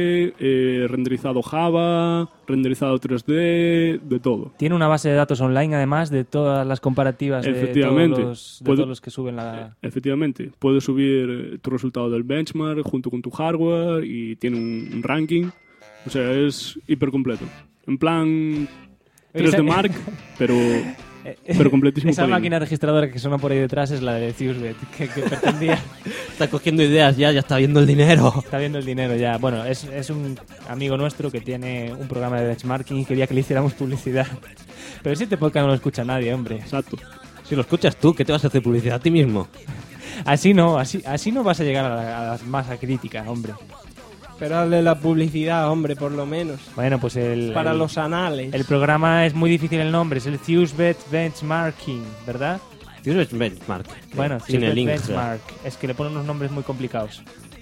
2D, renderizado Java, renderizado 3D, de todo. Tiene una base de datos online, además, de todas las comparativas Efectivamente. de Puede- todos los que suben la... Efectivamente, puedes subir tu resultado del benchmark junto con tu hardware y tiene un ranking. O sea, es hiper completo. En plan 3D Mark, pero completísimo. Esa por ahí. máquina registradora que suena por ahí detrás es la de Thiusbet, que pretendía... Está cogiendo ideas ya está viendo el dinero. Está viendo el dinero ya. Bueno, es un amigo nuestro que tiene un programa de benchmarking y quería que le hiciéramos publicidad. Pero si este podcast no lo escucha nadie, hombre. Exacto. Si lo escuchas tú, ¿qué te vas a hacer publicidad a ti mismo? Así no vas a llegar a la masa crítica, hombre. Pero hazle la publicidad, hombre, por lo menos. Bueno, pues Para los anales. el programa es muy difícil el nombre, es el Thiusbet Benchmarking, ¿verdad? Tienes benchmark. Bueno, sin Thiusbet el link. Benchmark. Es que le ponen unos nombres muy complicados.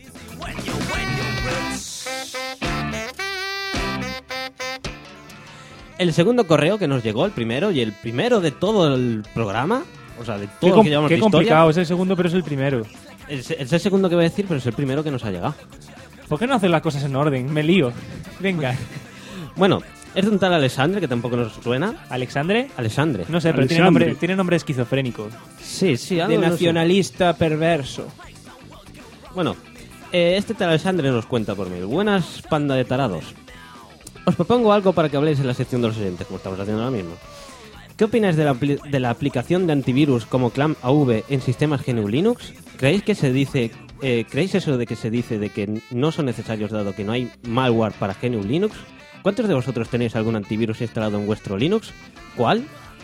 El segundo correo que nos llegó, el primero, y el primero de todo el programa, o sea, de Qué, todo lo que llevamos qué de historia. complicado, es el segundo, pero es el primero. Es el segundo que voy a decir, pero es el primero que nos ha llegado. ¿Por qué no hacer las cosas en orden? Me lío. Venga. Bueno, es de un tal Alexandre, que tampoco nos suena. ¿Alexandre? Alexandre. No sé, pero Alexandre. tiene nombre esquizofrénico. Sí, algo De no sé. nacionalista perverso. Bueno, este tal Alexandre nos cuenta por mail. Buenas, panda de tarados. Os propongo algo para que habléis en la sección de los oyentes, como estamos haciendo ahora mismo. ¿Qué opináis de la aplicación de antivirus como ClamAV en sistemas GNU Linux? ¿Creéis eso de que se dice de que no son necesarios dado que no hay malware para GNU Linux? ¿Cuántos de vosotros tenéis algún antivirus instalado en vuestro Linux? ¿Cuál?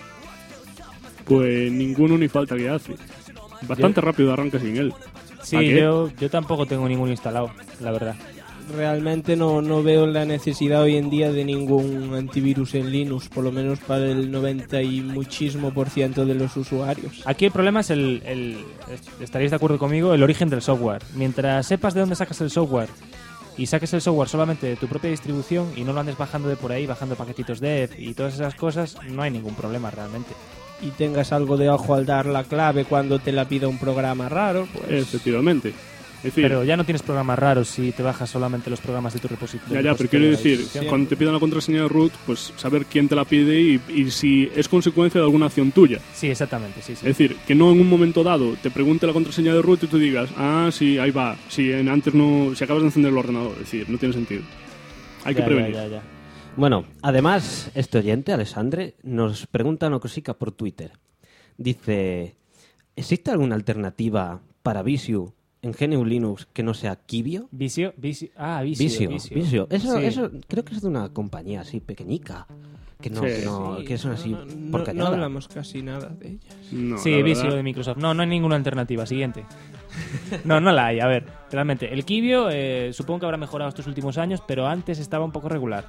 Pues ninguno ni falta que hace. Bastante rápido arranca sin él. Sí, ¿A qué? yo tampoco tengo ninguno instalado, la verdad. Realmente no veo la necesidad hoy en día de ningún antivirus en Linux, por lo menos para el 90 y muchísimo % de los usuarios. Aquí el problema es estaréis de acuerdo conmigo, el origen del software. Mientras sepas de dónde sacas el software y saques el software solamente de tu propia distribución y no lo andes bajando de por ahí, bajando paquetitos dev y todas esas cosas, no hay ningún problema realmente. Y tengas algo de ojo al dar la clave cuando te la pida un programa raro, pues... Efectivamente. Es decir, Pero ya no tienes programas raros si te bajas solamente los programas de tu repositorio. ya, pero quiero decir, cuando te pidan la contraseña de root, pues saber quién te la pide y si es consecuencia de alguna acción tuya. Sí, exactamente, sí. Es decir, que no en un momento dado te pregunte la contraseña de root y tú digas, ah, sí, ahí va, si antes no, si acabas de encender el ordenador, es decir, no tiene sentido. Hay que prevenir. Ya. Bueno, además, este oyente, Alessandre, nos pregunta una cosica por Twitter. Dice, ¿existe alguna alternativa para Visio en GNU Linux que no sea Kibio? Visio. Visio. Visio. Eso creo que es de una compañía así pequeñica. Que no, Sí. que son así porque no hablamos casi nada de ellas. No, Sí, la Visio verdad. de Microsoft. No hay ninguna alternativa. Siguiente. No la hay. A ver, realmente. El Kibio supongo que habrá mejorado estos últimos años, pero antes estaba un poco regular.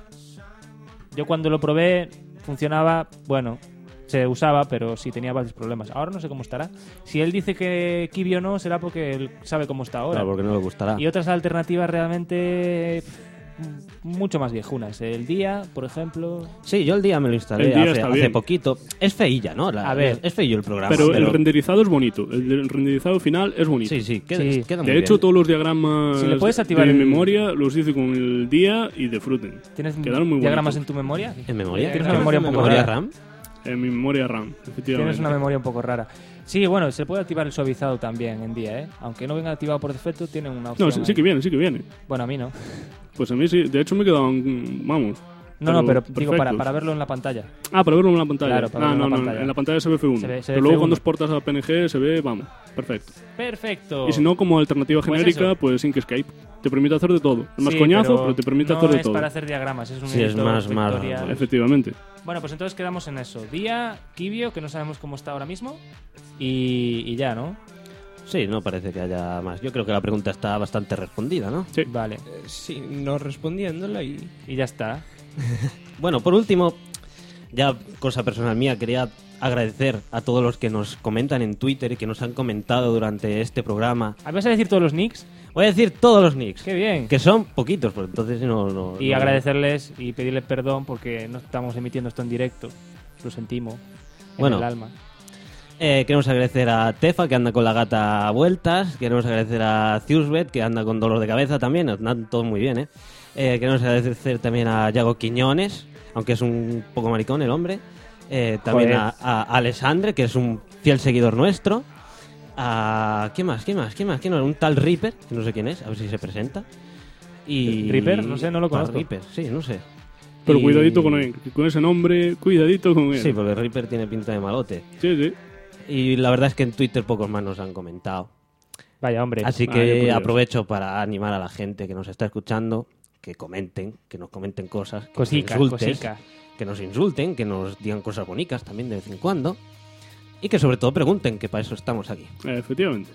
Yo cuando lo probé funcionaba, bueno, se usaba, pero sí tenía varios problemas. Ahora no sé cómo estará. Si él dice que Kibio no, será porque él sabe cómo está ahora. Claro, porque no le gustará. Y otras alternativas realmente mucho más viejunas. El Día, por ejemplo. Sí, yo el día me lo El instalé Día hace está bien. poquito. Es feilla, ¿no? A ver. Es feillo el programa. Pero el renderizado es bonito, el renderizado final es bonito. Sí, queda Sí. muy De bien. hecho, todos los diagramas Si le puedes activar de el- memoria los hice con el día y disfruten. ¿Tienes Quedaron muy diagramas en bonitos. tu memoria? ¿En memoria? Tienes una memoria un poco ¿Memoria rara. RAM? En mi memoria RAM, efectivamente. Tienes una memoria un poco rara. Sí, bueno, se puede activar el suavizado también en Día, ¿eh? Aunque no venga activado por defecto, tiene una opción. No, sí ahí. que viene. Bueno, a mí no. Pues a mí sí, de hecho me quedaban, vamos. No, pero digo perfectos. para verlo en la pantalla. Ah, para verlo en la pantalla. Claro, para verlo no, en la no, pantalla. en la pantalla se ve F1. Se ve pero luego F1. cuando exportas a PNG se ve, vamos, perfecto. Perfecto. Y si no, como alternativa Pues genérica, eso. pues Inkscape. Te permite hacer de todo. Es más Sí, coñazo, pero te permite no hacer de es todo. para hacer diagramas, es un Sí, es editor más- vectorial. Efectivamente. Bueno, pues entonces quedamos en eso. Día, Kibio, que no sabemos cómo está ahora mismo. Y ya, ¿no? Sí, no parece que haya más. Yo creo que la pregunta está bastante respondida, ¿no? Sí. Vale. Sí, no respondiéndola y... Y ya está. Bueno, por último, ya cosa personal mía, quería agradecer a todos los que nos comentan en Twitter y que nos han comentado durante este programa. ¿Vas a decir todos los nicks? Voy a decir todos los nicks. Qué bien. Que son poquitos, pues entonces no... Y no- agradecerles y pedirles perdón porque no estamos emitiendo esto en directo. Lo sentimos. En Bueno. el alma. Queremos agradecer a Tefa, que anda con la gata a vueltas. Queremos agradecer a Ciusbet, que anda con dolor de cabeza también. Andan todos muy bien, ¿eh? Queremos agradecer también a Yago Quiñones, aunque es un poco maricón el hombre. También Joder. a Alessandre, que es un fiel seguidor nuestro. ¿Quién más? Un tal Reaper, que no sé quién es, a ver si se presenta. Y... ¿Reaper? No sé, no lo Tal conozco. Reaper, sí, no sé. Pero Y- cuidadito con él, que con ese nombre, cuidadito con él. Sí, porque Reaper tiene pinta de malote. Sí. Y la verdad es que en Twitter pocos más nos han comentado. Vaya, hombre. Así yo que por Dios. aprovecho para animar a la gente que nos está escuchando, que comenten, que nos comenten cosas, que Cosica, nos insultes, cosica. que nos insulten, que nos digan cosas bonitas también de vez en cuando. Y que sobre todo pregunten, que para eso estamos aquí. Efectivamente.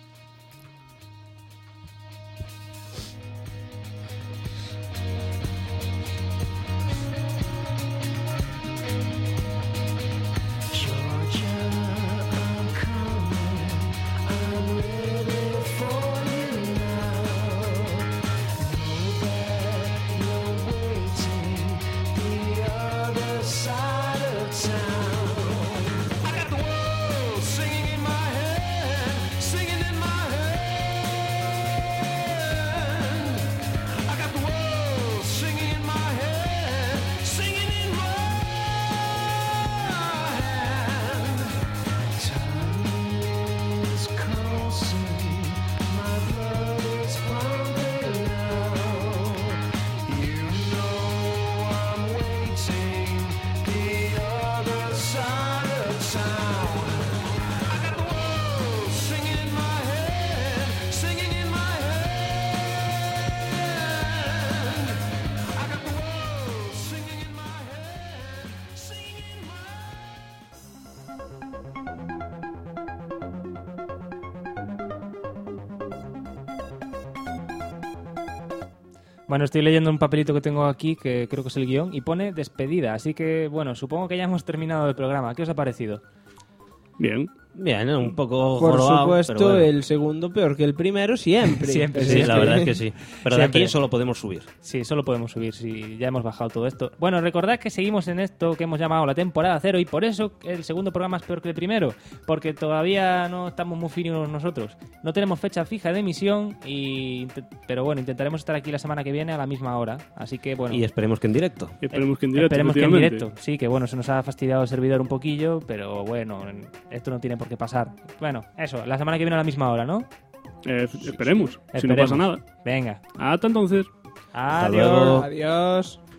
Bueno, estoy leyendo un papelito que tengo aquí, que creo que es el guión, y pone despedida. Así que, bueno, supongo que ya hemos terminado el programa. ¿Qué os ha parecido? Bien. Bien, un poco Por jorobado, supuesto, pero bueno. el segundo peor que el primero siempre. Siempre, Sí, la verdad es que sí. Pero de Siempre. aquí solo podemos subir. Sí, solo podemos subir, si ya hemos bajado todo esto. Bueno, recordad que seguimos en esto que hemos llamado la temporada 0 y por eso el segundo programa es peor que el primero, porque todavía no estamos muy finos nosotros. No tenemos fecha fija de emisión, pero bueno, intentaremos estar aquí la semana que viene a la misma hora. Así que bueno, Y esperemos que en directo. Esperemos que en directo, esperemos que en efectivamente. directo. Sí, que bueno, se nos ha fastidiado el servidor un poquillo, pero bueno, esto no tiene por qué pasar. Bueno, eso, la semana que viene a la misma hora, ¿no? Esperemos, si no Esperemos. pasa nada. Venga, Hasta entonces. Hasta adiós. luego. Adiós.